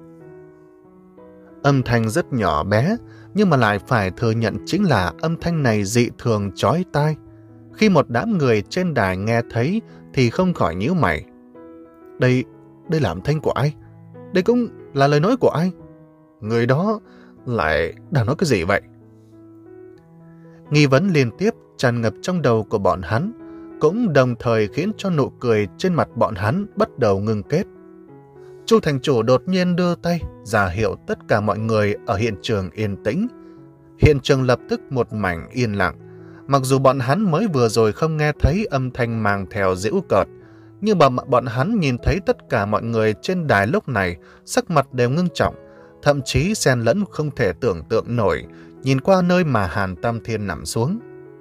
Âm thanh rất nhỏ bé, nhưng mà lại phải thừa nhận chính là âm thanh này dị thường chói tai. Khi một đám người trên đài nghe thấy thì không khỏi nhíu mày. Đây, đây là âm thanh của ai? Đây cũng là lời nói của ai? Người đó lại đang nói cái gì vậy? Nghi vấn liên tiếp tràn ngập trong đầu của bọn hắn, cũng đồng thời khiến cho nụ cười trên mặt bọn hắn bắt đầu ngưng kết. Chu thành chủ đột nhiên đưa tay ra hiệu tất cả mọi người ở hiện trường yên tĩnh. Hiện trường lập tức một mảnh yên lặng. Mặc dù bọn hắn mới vừa rồi không nghe thấy âm thanh mang theo giễu cợt, nhưng mà bọn hắn nhìn thấy tất cả mọi người trên đài lúc này sắc mặt đều ngưng trọng, thậm chí xen lẫn không thể tưởng tượng nổi, nhìn qua nơi mà Hàn Tam Thiên nằm xuống.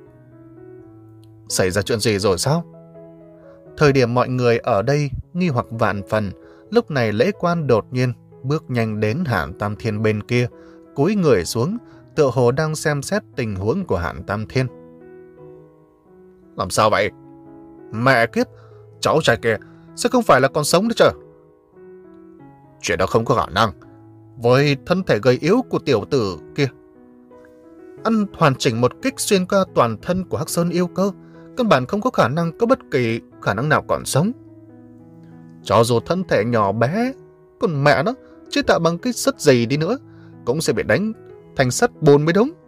Xảy ra chuyện gì rồi sao? Thời điểm mọi người ở đây nghi hoặc vạn phần, lúc này lễ quan đột nhiên bước nhanh đến Hàn Tam Thiên bên kia, cúi người xuống, tựa hồ đang xem xét tình huống của Hàn Tam Thiên. Làm sao vậy? Mẹ kiếp, cháu trai kia sẽ không phải là còn sống nữa chứ? Chuyện đó không có khả năng. Với thân thể gầy yếu của tiểu tử kia, ăn hoàn chỉnh một kích xuyên qua toàn thân của Hắc Sơn Yêu Cơ, căn bản không có khả năng có bất kỳ khả năng nào còn sống. Cho dù thân thể nhỏ bé, còn mẹ nó chế tạo bằng cái sắt gì đi nữa, cũng sẽ bị đánh thành sắt bồn mới đúng.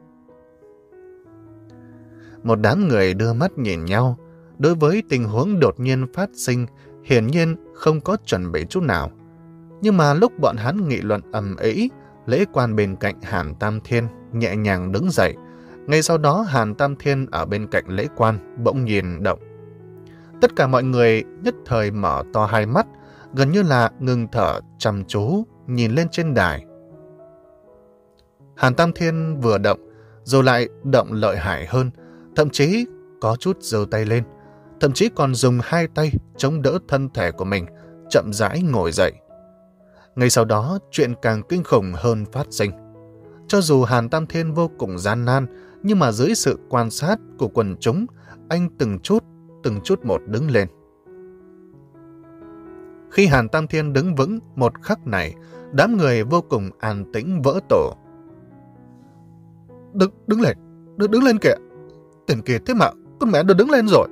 Một đám người đưa mắt nhìn nhau, đối với tình huống đột nhiên phát sinh, hiển nhiên không có chuẩn bị chút nào. Nhưng mà lúc bọn hắn nghị luận ầm ĩ, lễ quan bên cạnh Hàn Tam Thiên nhẹ nhàng đứng dậy. Ngay sau đó Hàn Tam Thiên ở bên cạnh lễ quan bỗng nhìn động. Tất cả mọi người nhất thời mở to hai mắt, gần như là ngừng thở chăm chú nhìn lên trên đài. Hàn Tam Thiên vừa động, rồi lại động lợi hại hơn, thậm chí có chút giơ tay lên, thậm chí còn dùng hai tay chống đỡ thân thể của mình, chậm rãi ngồi dậy. Ngay sau đó, chuyện càng kinh khủng hơn phát sinh. Cho dù Hàn Tam Thiên vô cùng gian nan, nhưng mà dưới sự quan sát của quần chúng, anh từng chút, từng chút một đứng lên. Khi Hàn Tam Thiên đứng vững một khắc này, đám người vô cùng an tĩnh vỡ tổ. Đứng, đứng lên, đứng, đứng lên kìa. Tiền kia thế mà, con mẹ đã đứng lên rồi.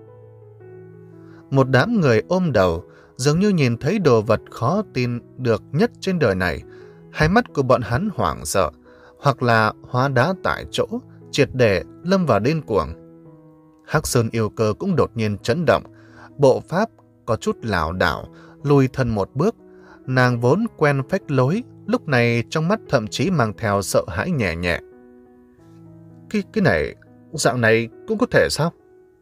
Một đám người ôm đầu, dường như nhìn thấy đồ vật khó tin được nhất trên đời này. Hai mắt của bọn hắn hoảng sợ, hoặc là hóa đá tại chỗ, triệt để lâm vào điên cuồng. Hắc Sơn Yêu Cơ cũng đột nhiên chấn động, bộ pháp có chút lảo đảo, lùi thân một bước. Nàng vốn quen phách lối, lúc này trong mắt thậm chí mang theo sợ hãi nhẹ nhẹ. Cái, cái này, dạng này cũng có thể sao?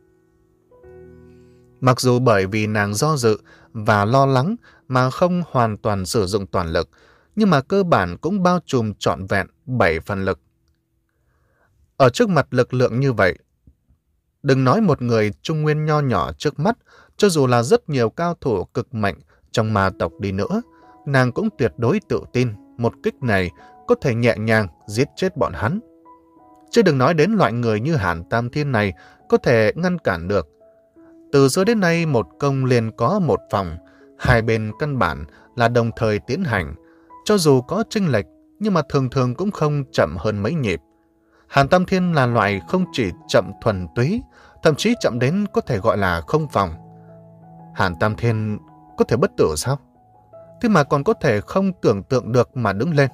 Mặc dù bởi vì nàng do dự và lo lắng mà không hoàn toàn sử dụng toàn lực, nhưng mà cơ bản cũng bao trùm trọn vẹn bảy phần lực. Ở trước mặt lực lượng như vậy, đừng nói một người trung nguyên nho nhỏ trước mắt, cho dù là rất nhiều cao thủ cực mạnh trong ma tộc đi nữa, nàng cũng tuyệt đối tự tin một kích này có thể nhẹ nhàng giết chết bọn hắn. Chứ đừng nói đến loại người như Hàn Tam Thiên này có thể ngăn cản được. Từ xưa đến nay một công liền có một phòng, hai bên căn bản là đồng thời tiến hành. Cho dù có chênh lệch, nhưng mà thường thường cũng không chậm hơn mấy nhịp. Hàn Tam Thiên là loại không chỉ chậm thuần túy, thậm chí chậm đến có thể gọi là không phòng. Hàn Tam Thiên có thể bất tử sao? Thế mà còn có thể không tưởng tượng được mà đứng lên.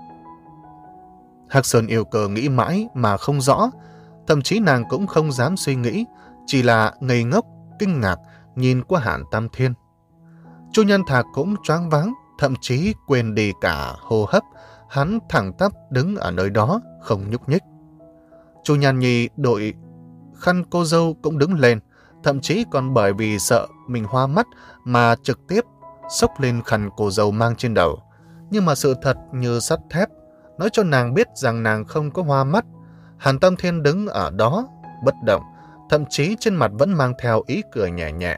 Hắc Sơn Yêu Cơ nghĩ mãi mà không rõ, thậm chí nàng cũng không dám suy nghĩ, chỉ là ngây ngốc, kinh ngạc nhìn qua Hàn Tam Thiên. Chu Nhân Thạc cũng choáng váng, thậm chí quên đi cả hô hấp, hắn thẳng tắp đứng ở nơi đó, không nhúc nhích. Chu Nhan Nhi đội khăn cô dâu cũng đứng lên, thậm chí còn bởi vì sợ mình hoa mắt mà trực tiếp xốc lên khăn cô dâu mang trên đầu. Nhưng mà sự thật như sắt thép, nói cho nàng biết rằng nàng không có hoa mắt. Hàn Tam Thiên đứng ở đó, bất động, thậm chí trên mặt vẫn mang theo ý cười nhẹ nhẹ.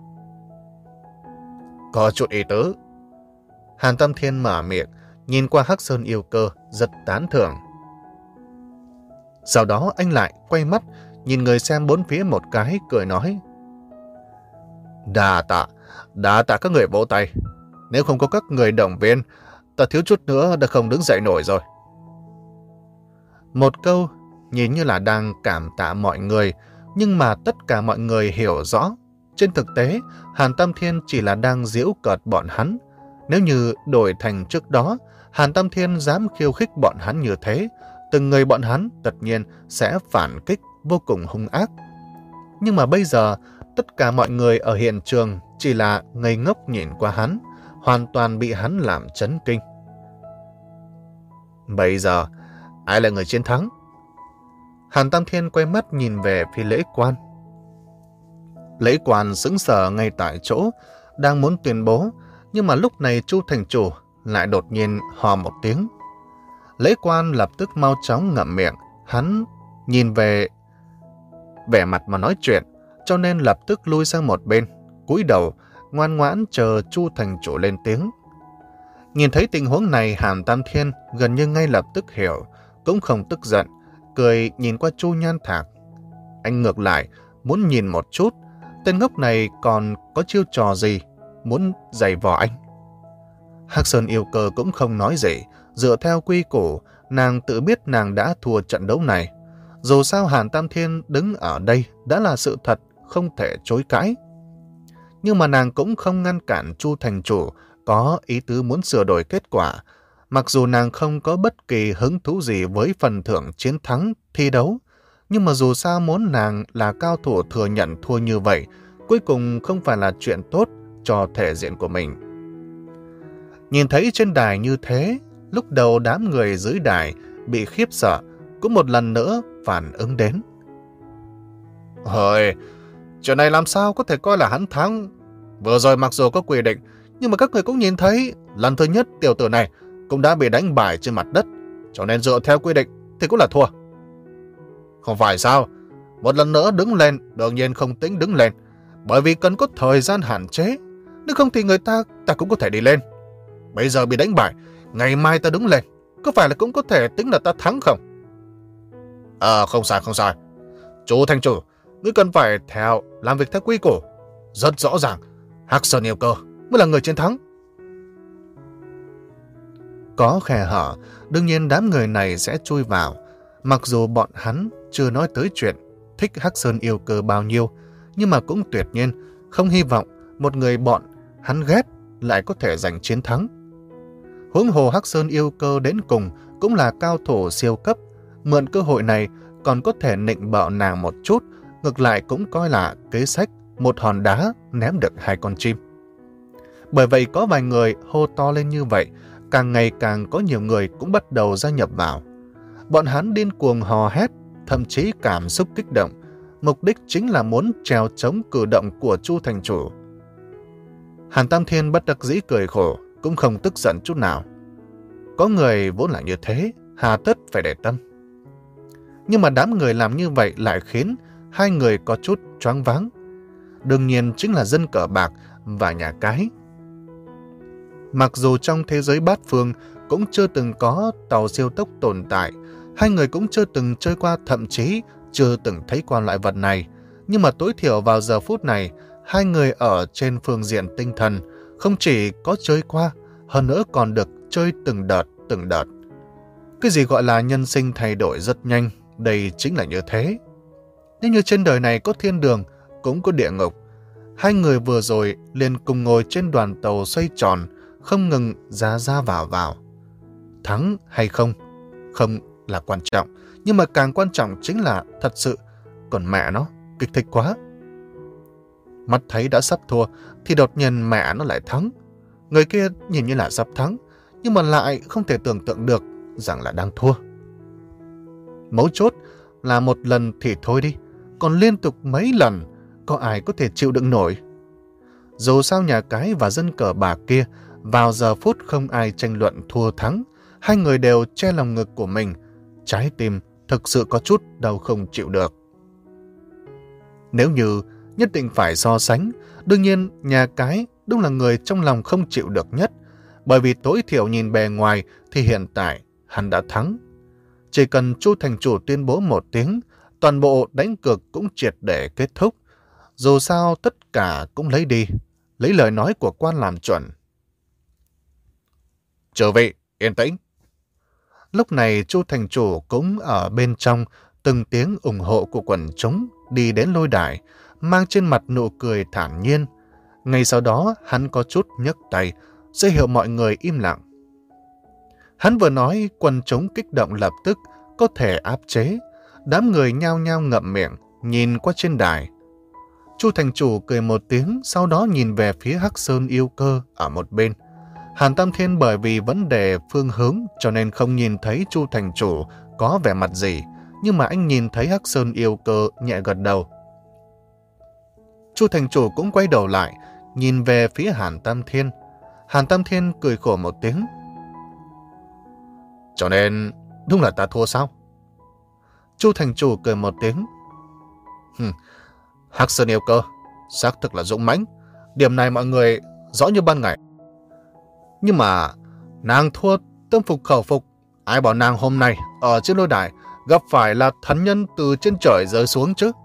Có chút ý tứ. Hàn Tam Thiên mở miệng, nhìn qua Hắc Sơn Yêu Cơ, rất tán thưởng. Sau đó anh lại quay mắt, nhìn người xem bốn phía một cái, cười nói. Đà tạ, đà tạ các người vỗ tay. Nếu không có các người động viên, ta thiếu chút nữa đã không đứng dậy nổi rồi. Một câu nhìn như là đang cảm tạ mọi người, nhưng mà tất cả mọi người hiểu rõ. Trên thực tế, Hàn Tam Thiên chỉ là đang giễu cợt bọn hắn. Nếu như đổi thành trước đó, Hàn Tam Thiên dám khiêu khích bọn hắn như thế, từng người bọn hắn tất nhiên sẽ phản kích vô cùng hung ác. Nhưng mà bây giờ, tất cả mọi người ở hiện trường chỉ là ngây ngốc nhìn qua hắn, hoàn toàn bị hắn làm chấn kinh. Bây giờ, ai là người chiến thắng? Hàn Tam Thiên quay mắt nhìn về phía Lễ Quan. Lễ Quan sững sờ ngay tại chỗ, đang muốn tuyên bố, nhưng mà lúc này Chu thành chủ lại đột nhiên hò một tiếng. Lễ Quan lập tức mau chóng ngậm miệng, hắn nhìn về vẻ mặt mà nói chuyện, cho nên lập tức lui sang một bên, cúi đầu, ngoan ngoãn chờ Chu thành chủ lên tiếng. Nhìn thấy tình huống này, Hàn Tam Thiên gần như ngay lập tức hiểu, cũng không tức giận, cười nhìn qua Chu Nhan Thạc. Anh ngược lại, muốn nhìn một chút, tên ngốc này còn có chiêu trò gì, muốn giày vò anh. Hắc Sơn Yêu Cơ cũng không nói gì, dựa theo quy củ, nàng tự biết nàng đã thua trận đấu này. Dù sao Hàn Tam Thiên đứng ở đây đã là sự thật, không thể chối cãi. Nhưng mà nàng cũng không ngăn cản Chu thành chủ có ý tứ muốn sửa đổi kết quả. Mặc dù nàng không có bất kỳ hứng thú gì với phần thưởng chiến thắng thi đấu, nhưng mà dù sao muốn nàng là cao thủ thừa nhận thua như vậy, cuối cùng không phải là chuyện tốt cho thể diện của mình. Nhìn thấy trên đài như thế, lúc đầu đám người dưới đài bị khiếp sợ, cũng một lần nữa phản ứng đến. Hời, chuyện này làm sao có thể coi là hắn thắng? Vừa rồi mặc dù có quy định, nhưng mà các người cũng nhìn thấy, lần thứ nhất tiểu tử này cũng đã bị đánh bại trên mặt đất, cho nên dựa theo quy định thì cũng là thua. Không phải sao? Một lần nữa đứng lên, đương nhiên không tính đứng lên, bởi vì cần có thời gian hạn chế. Nếu không thì người ta, ta cũng có thể đi lên. Bây giờ bị đánh bại, ngày mai ta đứng lên, có phải là cũng có thể tính là ta thắng không? Ờ, không sai, không sai. Chú thành chủ, ngươi cần phải theo, làm việc theo quy củ. Rất rõ ràng, Hắc Sơn Yêu Cơ mới là người chiến thắng. Có khe hở, đương nhiên đám người này sẽ chui vào. Mặc dù bọn hắn chưa nói tới chuyện thích Hắc Sơn Yêu Cơ bao nhiêu, nhưng mà cũng tuyệt nhiên không hy vọng một người bọn hắn ghét lại có thể giành chiến thắng. Huống hồ Hắc Sơn Yêu Cơ đến cùng cũng là cao thủ siêu cấp, mượn cơ hội này còn có thể nịnh bợ nàng một chút, ngược lại cũng coi là kế sách một hòn đá ném được hai con chim. Bởi vậy có vài người hô to lên như vậy, càng ngày càng có nhiều người cũng bắt đầu gia nhập vào. Bọn hắn điên cuồng hò hét, thậm chí cảm xúc kích động, mục đích chính là muốn trèo chống cử động của Chu thành chủ. Hàn Tam Thiên bất đắc dĩ cười khổ, cũng không tức giận chút nào. Có người vốn là như thế, hà tất phải để tâm. Nhưng mà đám người làm như vậy lại khiến hai người có chút choáng váng. Đương nhiên chính là dân cờ bạc và nhà cái. Mặc dù trong thế giới bát phương cũng chưa từng có tàu siêu tốc tồn tại. Hai người cũng chưa từng chơi qua, thậm chí chưa từng thấy qua loại vật này. Nhưng mà tối thiểu vào giờ phút này, hai người ở trên phương diện tinh thần không chỉ có chơi qua, hơn nữa còn được chơi từng đợt, từng đợt. Cái gì gọi là nhân sinh thay đổi rất nhanh, đây chính là như thế. Nếu như trên đời này có thiên đường, cũng có địa ngục. Hai người vừa rồi liền cùng ngồi trên đoàn tàu xoay tròn, không ngừng ra ra vào vào. Thắng hay không? Không là quan trọng, nhưng mà càng quan trọng chính là thật sự, còn mẹ nó, kích thích quá. Mắt thấy đã sắp thua, thì đột nhiên mẹ nó lại thắng. Người kia nhìn như là sắp thắng, nhưng mà lại không thể tưởng tượng được rằng là đang thua. Mấu chốt là một lần thì thôi đi, còn liên tục mấy lần, có ai có thể chịu đựng nổi. Dù sao nhà cái và dân cờ bạc kia, vào giờ phút không ai tranh luận thua thắng, hai người đều che lòng ngực của mình, trái tim thực sự có chút đau không chịu được. Nếu như nhất định phải so sánh, đương nhiên nhà cái đúng là người trong lòng không chịu được nhất, bởi vì tối thiểu nhìn bề ngoài thì hiện tại hắn đã thắng. Chỉ cần Chu thành chủ tuyên bố một tiếng, toàn bộ đánh cược cũng triệt để kết thúc. Dù sao tất cả cũng lấy đi, lấy lời nói của quan làm chuẩn. Chư vị, yên tĩnh. Lúc này Chu thành chủ cũng ở bên trong, từng tiếng ủng hộ của quần chúng đi đến lôi đài, mang trên mặt nụ cười thản nhiên. Ngay sau đó hắn có chút nhấc tay, ra hiệu mọi người im lặng. Hắn vừa nói, quần chúng kích động lập tức có thể áp chế. Đám người nhao nhao ngậm miệng, nhìn qua trên đài. Chu thành chủ cười một tiếng, sau đó nhìn về phía Hắc Sơn yêu cơ ở một bên. Hàn Tam Thiên bởi vì vấn đề phương hướng cho nên không nhìn thấy Chu thành chủ có vẻ mặt gì, nhưng mà anh nhìn thấy Hắc Sơn yêu cơ nhẹ gật đầu. Chu thành chủ cũng quay đầu lại, nhìn về phía Hàn Tam Thiên. Hàn Tam Thiên cười khổ một tiếng. Cho nên, đúng là ta thua sao? Chu thành chủ cười một tiếng. Hừm, Hắc Sơn yêu cơ, xác thực là dũng mãnh. Điểm này mọi người rõ như ban ngày. Nhưng mà, nàng thua tâm phục khẩu phục. Ai bảo nàng hôm nay ở trên lôi đài gặp phải là thần nhân từ trên trời rơi xuống chứ?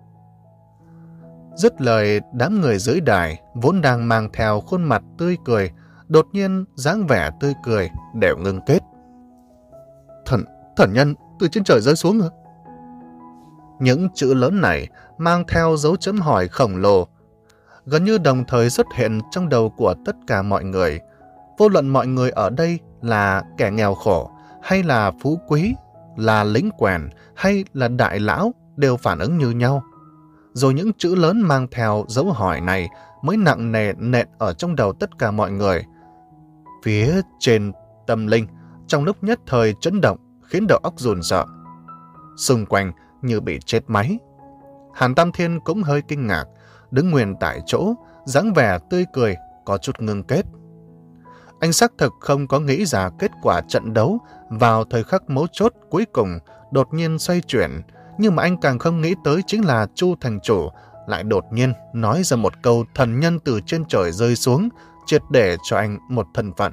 Dứt lời, đám người dưới đài vốn đang mang theo khuôn mặt tươi cười, đột nhiên dáng vẻ tươi cười đều ngưng kết. Thần, thần nhân từ trên trời rơi xuống hả? Những chữ lớn này mang theo dấu chấm hỏi khổng lồ, gần như đồng thời xuất hiện trong đầu của tất cả mọi người. Vô luận mọi người ở đây là kẻ nghèo khổ, hay là phú quý, là lính quèn, hay là đại lão, đều phản ứng như nhau. Rồi những chữ lớn mang theo dấu hỏi này mới nặng nề nện ở trong đầu tất cả mọi người. Phía trên tâm linh, trong lúc nhất thời chấn động, khiến đầu óc run sợ. Xung quanh như bị chết máy. Hàn Tam Thiên cũng hơi kinh ngạc, đứng nguyên tại chỗ, dáng vẻ tươi cười, có chút ngưng kết. Anh xác thực không có nghĩ ra kết quả trận đấu vào thời khắc mấu chốt cuối cùng đột nhiên xoay chuyển, nhưng mà anh càng không nghĩ tới chính là Chu thành chủ lại đột nhiên nói ra một câu thần nhân từ trên trời rơi xuống, triệt để cho anh một thân phận.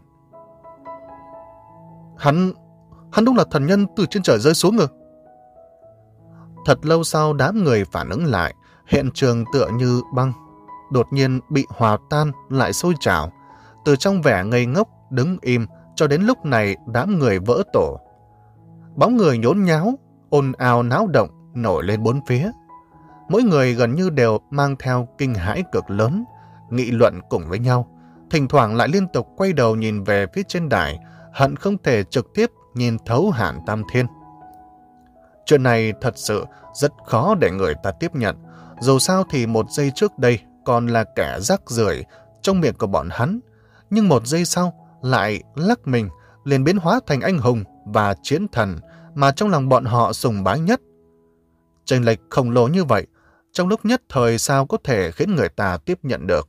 Hắn, hắn đúng là thần nhân từ trên trời rơi xuống rồi. Thật lâu sau đám người phản ứng lại, hiện trường tựa như băng, đột nhiên bị hòa tan lại sôi trào. Từ trong vẻ ngây ngốc, đứng im, cho đến lúc này đám người vỡ tổ. Bóng người nhốn nháo, ồn ào náo động, nổi lên bốn phía. Mỗi người gần như đều mang theo kinh hãi cực lớn, nghị luận cùng với nhau, thỉnh thoảng lại liên tục quay đầu nhìn về phía trên đài, hận không thể trực tiếp nhìn thấu Hàn Tam Thiên. Chuyện này thật sự rất khó để người ta tiếp nhận, dù sao thì một giây trước đây còn là kẻ rác rưởi trong miệng của bọn hắn, nhưng một giây sau lại lắc mình, liền biến hóa thành anh hùng và chiến thần mà trong lòng bọn họ sùng bái nhất. Chênh lệch khổng lồ như vậy, trong lúc nhất thời sao có thể khiến người ta tiếp nhận được.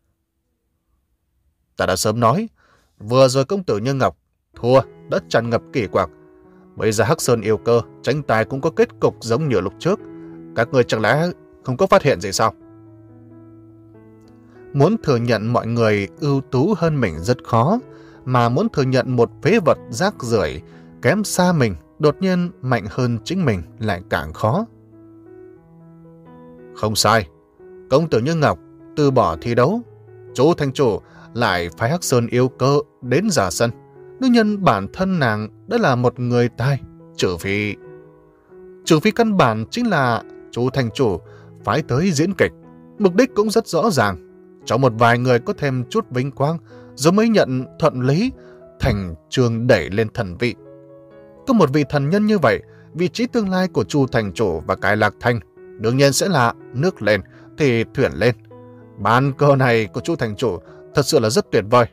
Ta đã sớm nói, vừa rồi công tử Như Ngọc thua đã tràn ngập kỳ quặc. Bây giờ Hắc Sơn yêu cơ tranh tài cũng có kết cục giống như lúc trước. Các người chẳng lẽ không có phát hiện gì sao? Muốn thừa nhận mọi người ưu tú hơn mình rất khó. mà muốn thừa nhận một phế vật rác rưởi kém xa mình, đột nhiên mạnh hơn chính mình lại càng khó. Không sai, công tử Như Ngọc từ bỏ thi đấu, chú thành chủ lại phái Hắc Sơn Yêu Cơ đến ra sân. Nữ nhân bản thân nàng đã là một người tài, trừ phi... Trừ phi căn bản chính là chú thành chủ phái tới diễn kịch. Mục đích cũng rất rõ ràng, cho một vài người có thêm chút vinh quang, rồi mới nhận thuận lý thành trường đẩy lên thần vị. Có một vị thần nhân như vậy, vị trí tương lai của chu thành chủ và cái Lạc Thành đương nhiên sẽ là nước lên thì thuyền lên. Bàn cờ này của chu thành chủ thật sự là rất tuyệt vời.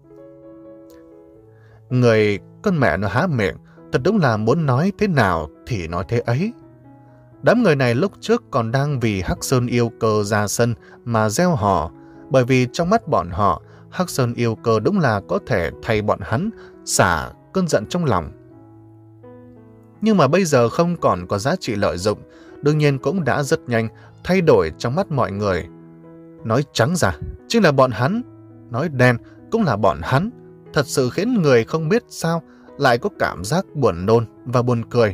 Người con mẹ nó há miệng, thật đúng là muốn nói thế nào thì nói thế ấy. Đám người này lúc trước còn đang vì Hắc Sơn Yêu Cơ ra sân mà gieo hò, bởi vì trong mắt bọn họ, Hắc Sơn Yêu Cơ đúng là có thể thay bọn hắn xả cơn giận trong lòng. Nhưng mà bây giờ không còn có giá trị lợi dụng, đương nhiên cũng đã rất nhanh thay đổi trong mắt mọi người. Nói trắng ra, chính là bọn hắn, nói đen cũng là bọn hắn, thật sự khiến người không biết sao lại có cảm giác buồn nôn và buồn cười.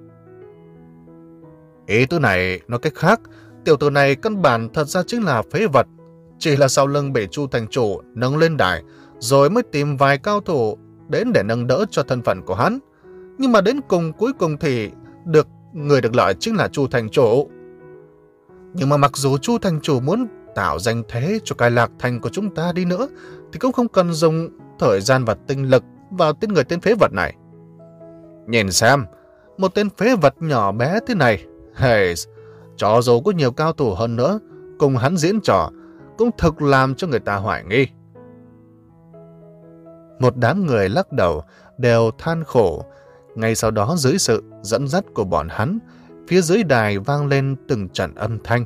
Ý tứ này nói cách khác, tiểu tử này căn bản thật ra chính là phế vật, chỉ là sau lưng bị chu thành chủ nâng lên đài, rồi mới tìm vài cao thủ đến để nâng đỡ cho thân phận của hắn. Nhưng mà đến cùng cuối cùng thì được người được lợi chính là chu thành chủ. Nhưng mà mặc dù chu thành chủ muốn tạo danh thế cho cái Lạc Thành của chúng ta đi nữa, thì cũng không cần dùng thời gian và tinh lực vào tên người tên phế vật này. Nhìn xem, một tên phế vật nhỏ bé thế này, hey, cho dù có nhiều cao thủ hơn nữa, cùng hắn diễn trò, cũng thực làm cho người ta hoài nghi. Một đám người lắc đầu, đều than khổ. Ngay sau đó dưới sự dẫn dắt của bọn hắn, phía dưới đài vang lên từng trận âm thanh.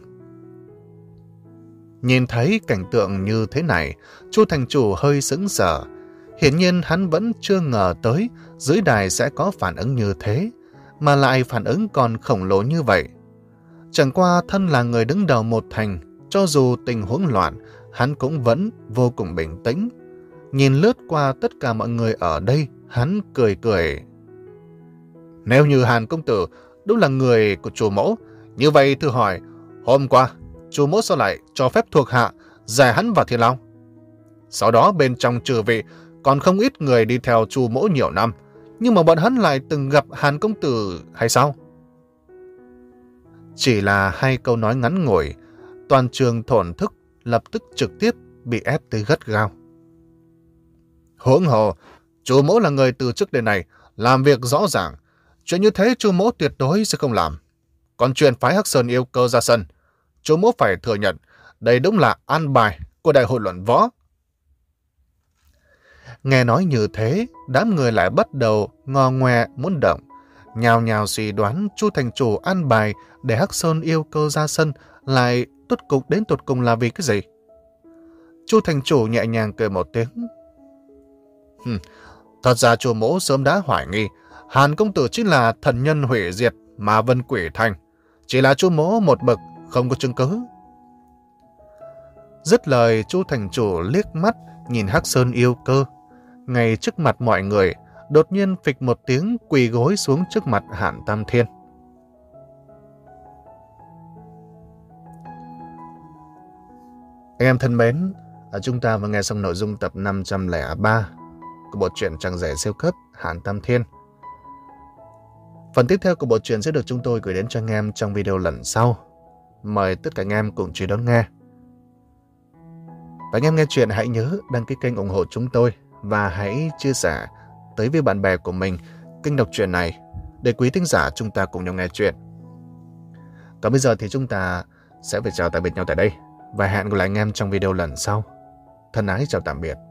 Nhìn thấy cảnh tượng như thế này, chu thành chủ hơi sững sờ. Hiển nhiên hắn vẫn chưa ngờ tới dưới đài sẽ có phản ứng như thế, mà lại phản ứng còn khổng lồ như vậy. Chẳng qua thân là người đứng đầu một thành, cho dù tình huống loạn, hắn cũng vẫn vô cùng bình tĩnh. Nhìn lướt qua tất cả mọi người ở đây, hắn cười cười. Nếu như Hàn công tử đúng là người của chủ mẫu, như vậy thử hỏi, hôm qua chủ mẫu sao lại cho phép thuộc hạ giải hắn vào Thiên Long? Sau đó bên trong trừ vị còn không ít người đi theo chủ mẫu nhiều năm, nhưng mà bọn hắn lại từng gặp Hàn công tử hay sao? Chỉ là hai câu nói ngắn ngủi, toàn trường thổn thức lập tức trực tiếp bị ép tới gắt gao. Huống hồ, chủ mẫu là người từ trước đến nay làm việc rõ ràng, chuyện như thế chủ mẫu tuyệt đối sẽ không làm. Còn chuyện phái Hắc Sơn Yêu Cơ ra sân, chủ mẫu phải thừa nhận đây đúng là an bài của đại hội luận võ. Nghe nói như thế, đám người lại bắt đầu ngò ngoe muốn động, nhào nhào suy đoán chu thành chủ an bài để Hắc Sơn Yêu Cơ ra sân lại tốt cục đến tột cùng là vì cái gì. Chu thành chủ nhẹ nhàng cười một tiếng. Hừm, thật ra chủ mẫu sớm đã hoài nghi Hàn công tử chính là thần nhân hủy diệt mà Vân Quỷ Thành, chỉ là chu mẫu một bậc không có chứng cứ. Dứt lời, chu thành chủ liếc mắt nhìn Hắc Sơn Yêu Cơ, ngay trước mặt mọi người, đột nhiên phịch một tiếng quỳ gối xuống trước mặt Hàn Tam Thiên. Anh em thân mến, chúng ta vừa nghe xong nội dung tập năm trăm lẻ ba của bộ truyện Chàng Rể Siêu Cấp Hàn Tam Thiên. Phần tiếp theo của bộ truyện sẽ được chúng tôi gửi đến cho anh em trong video lần sau. Mời tất cả anh em cùng chú ý đón nghe. Và anh em nghe chuyện hãy nhớ đăng ký kênh ủng hộ chúng tôi và hãy chia sẻ tới với bạn bè của mình kênh đọc truyện này để quý thính giả chúng ta cùng nhau nghe chuyện. Còn bây giờ thì chúng ta sẽ phải chào tạm biệt nhau tại đây và hẹn gặp lại anh em trong video lần sau. Thân ái chào tạm biệt.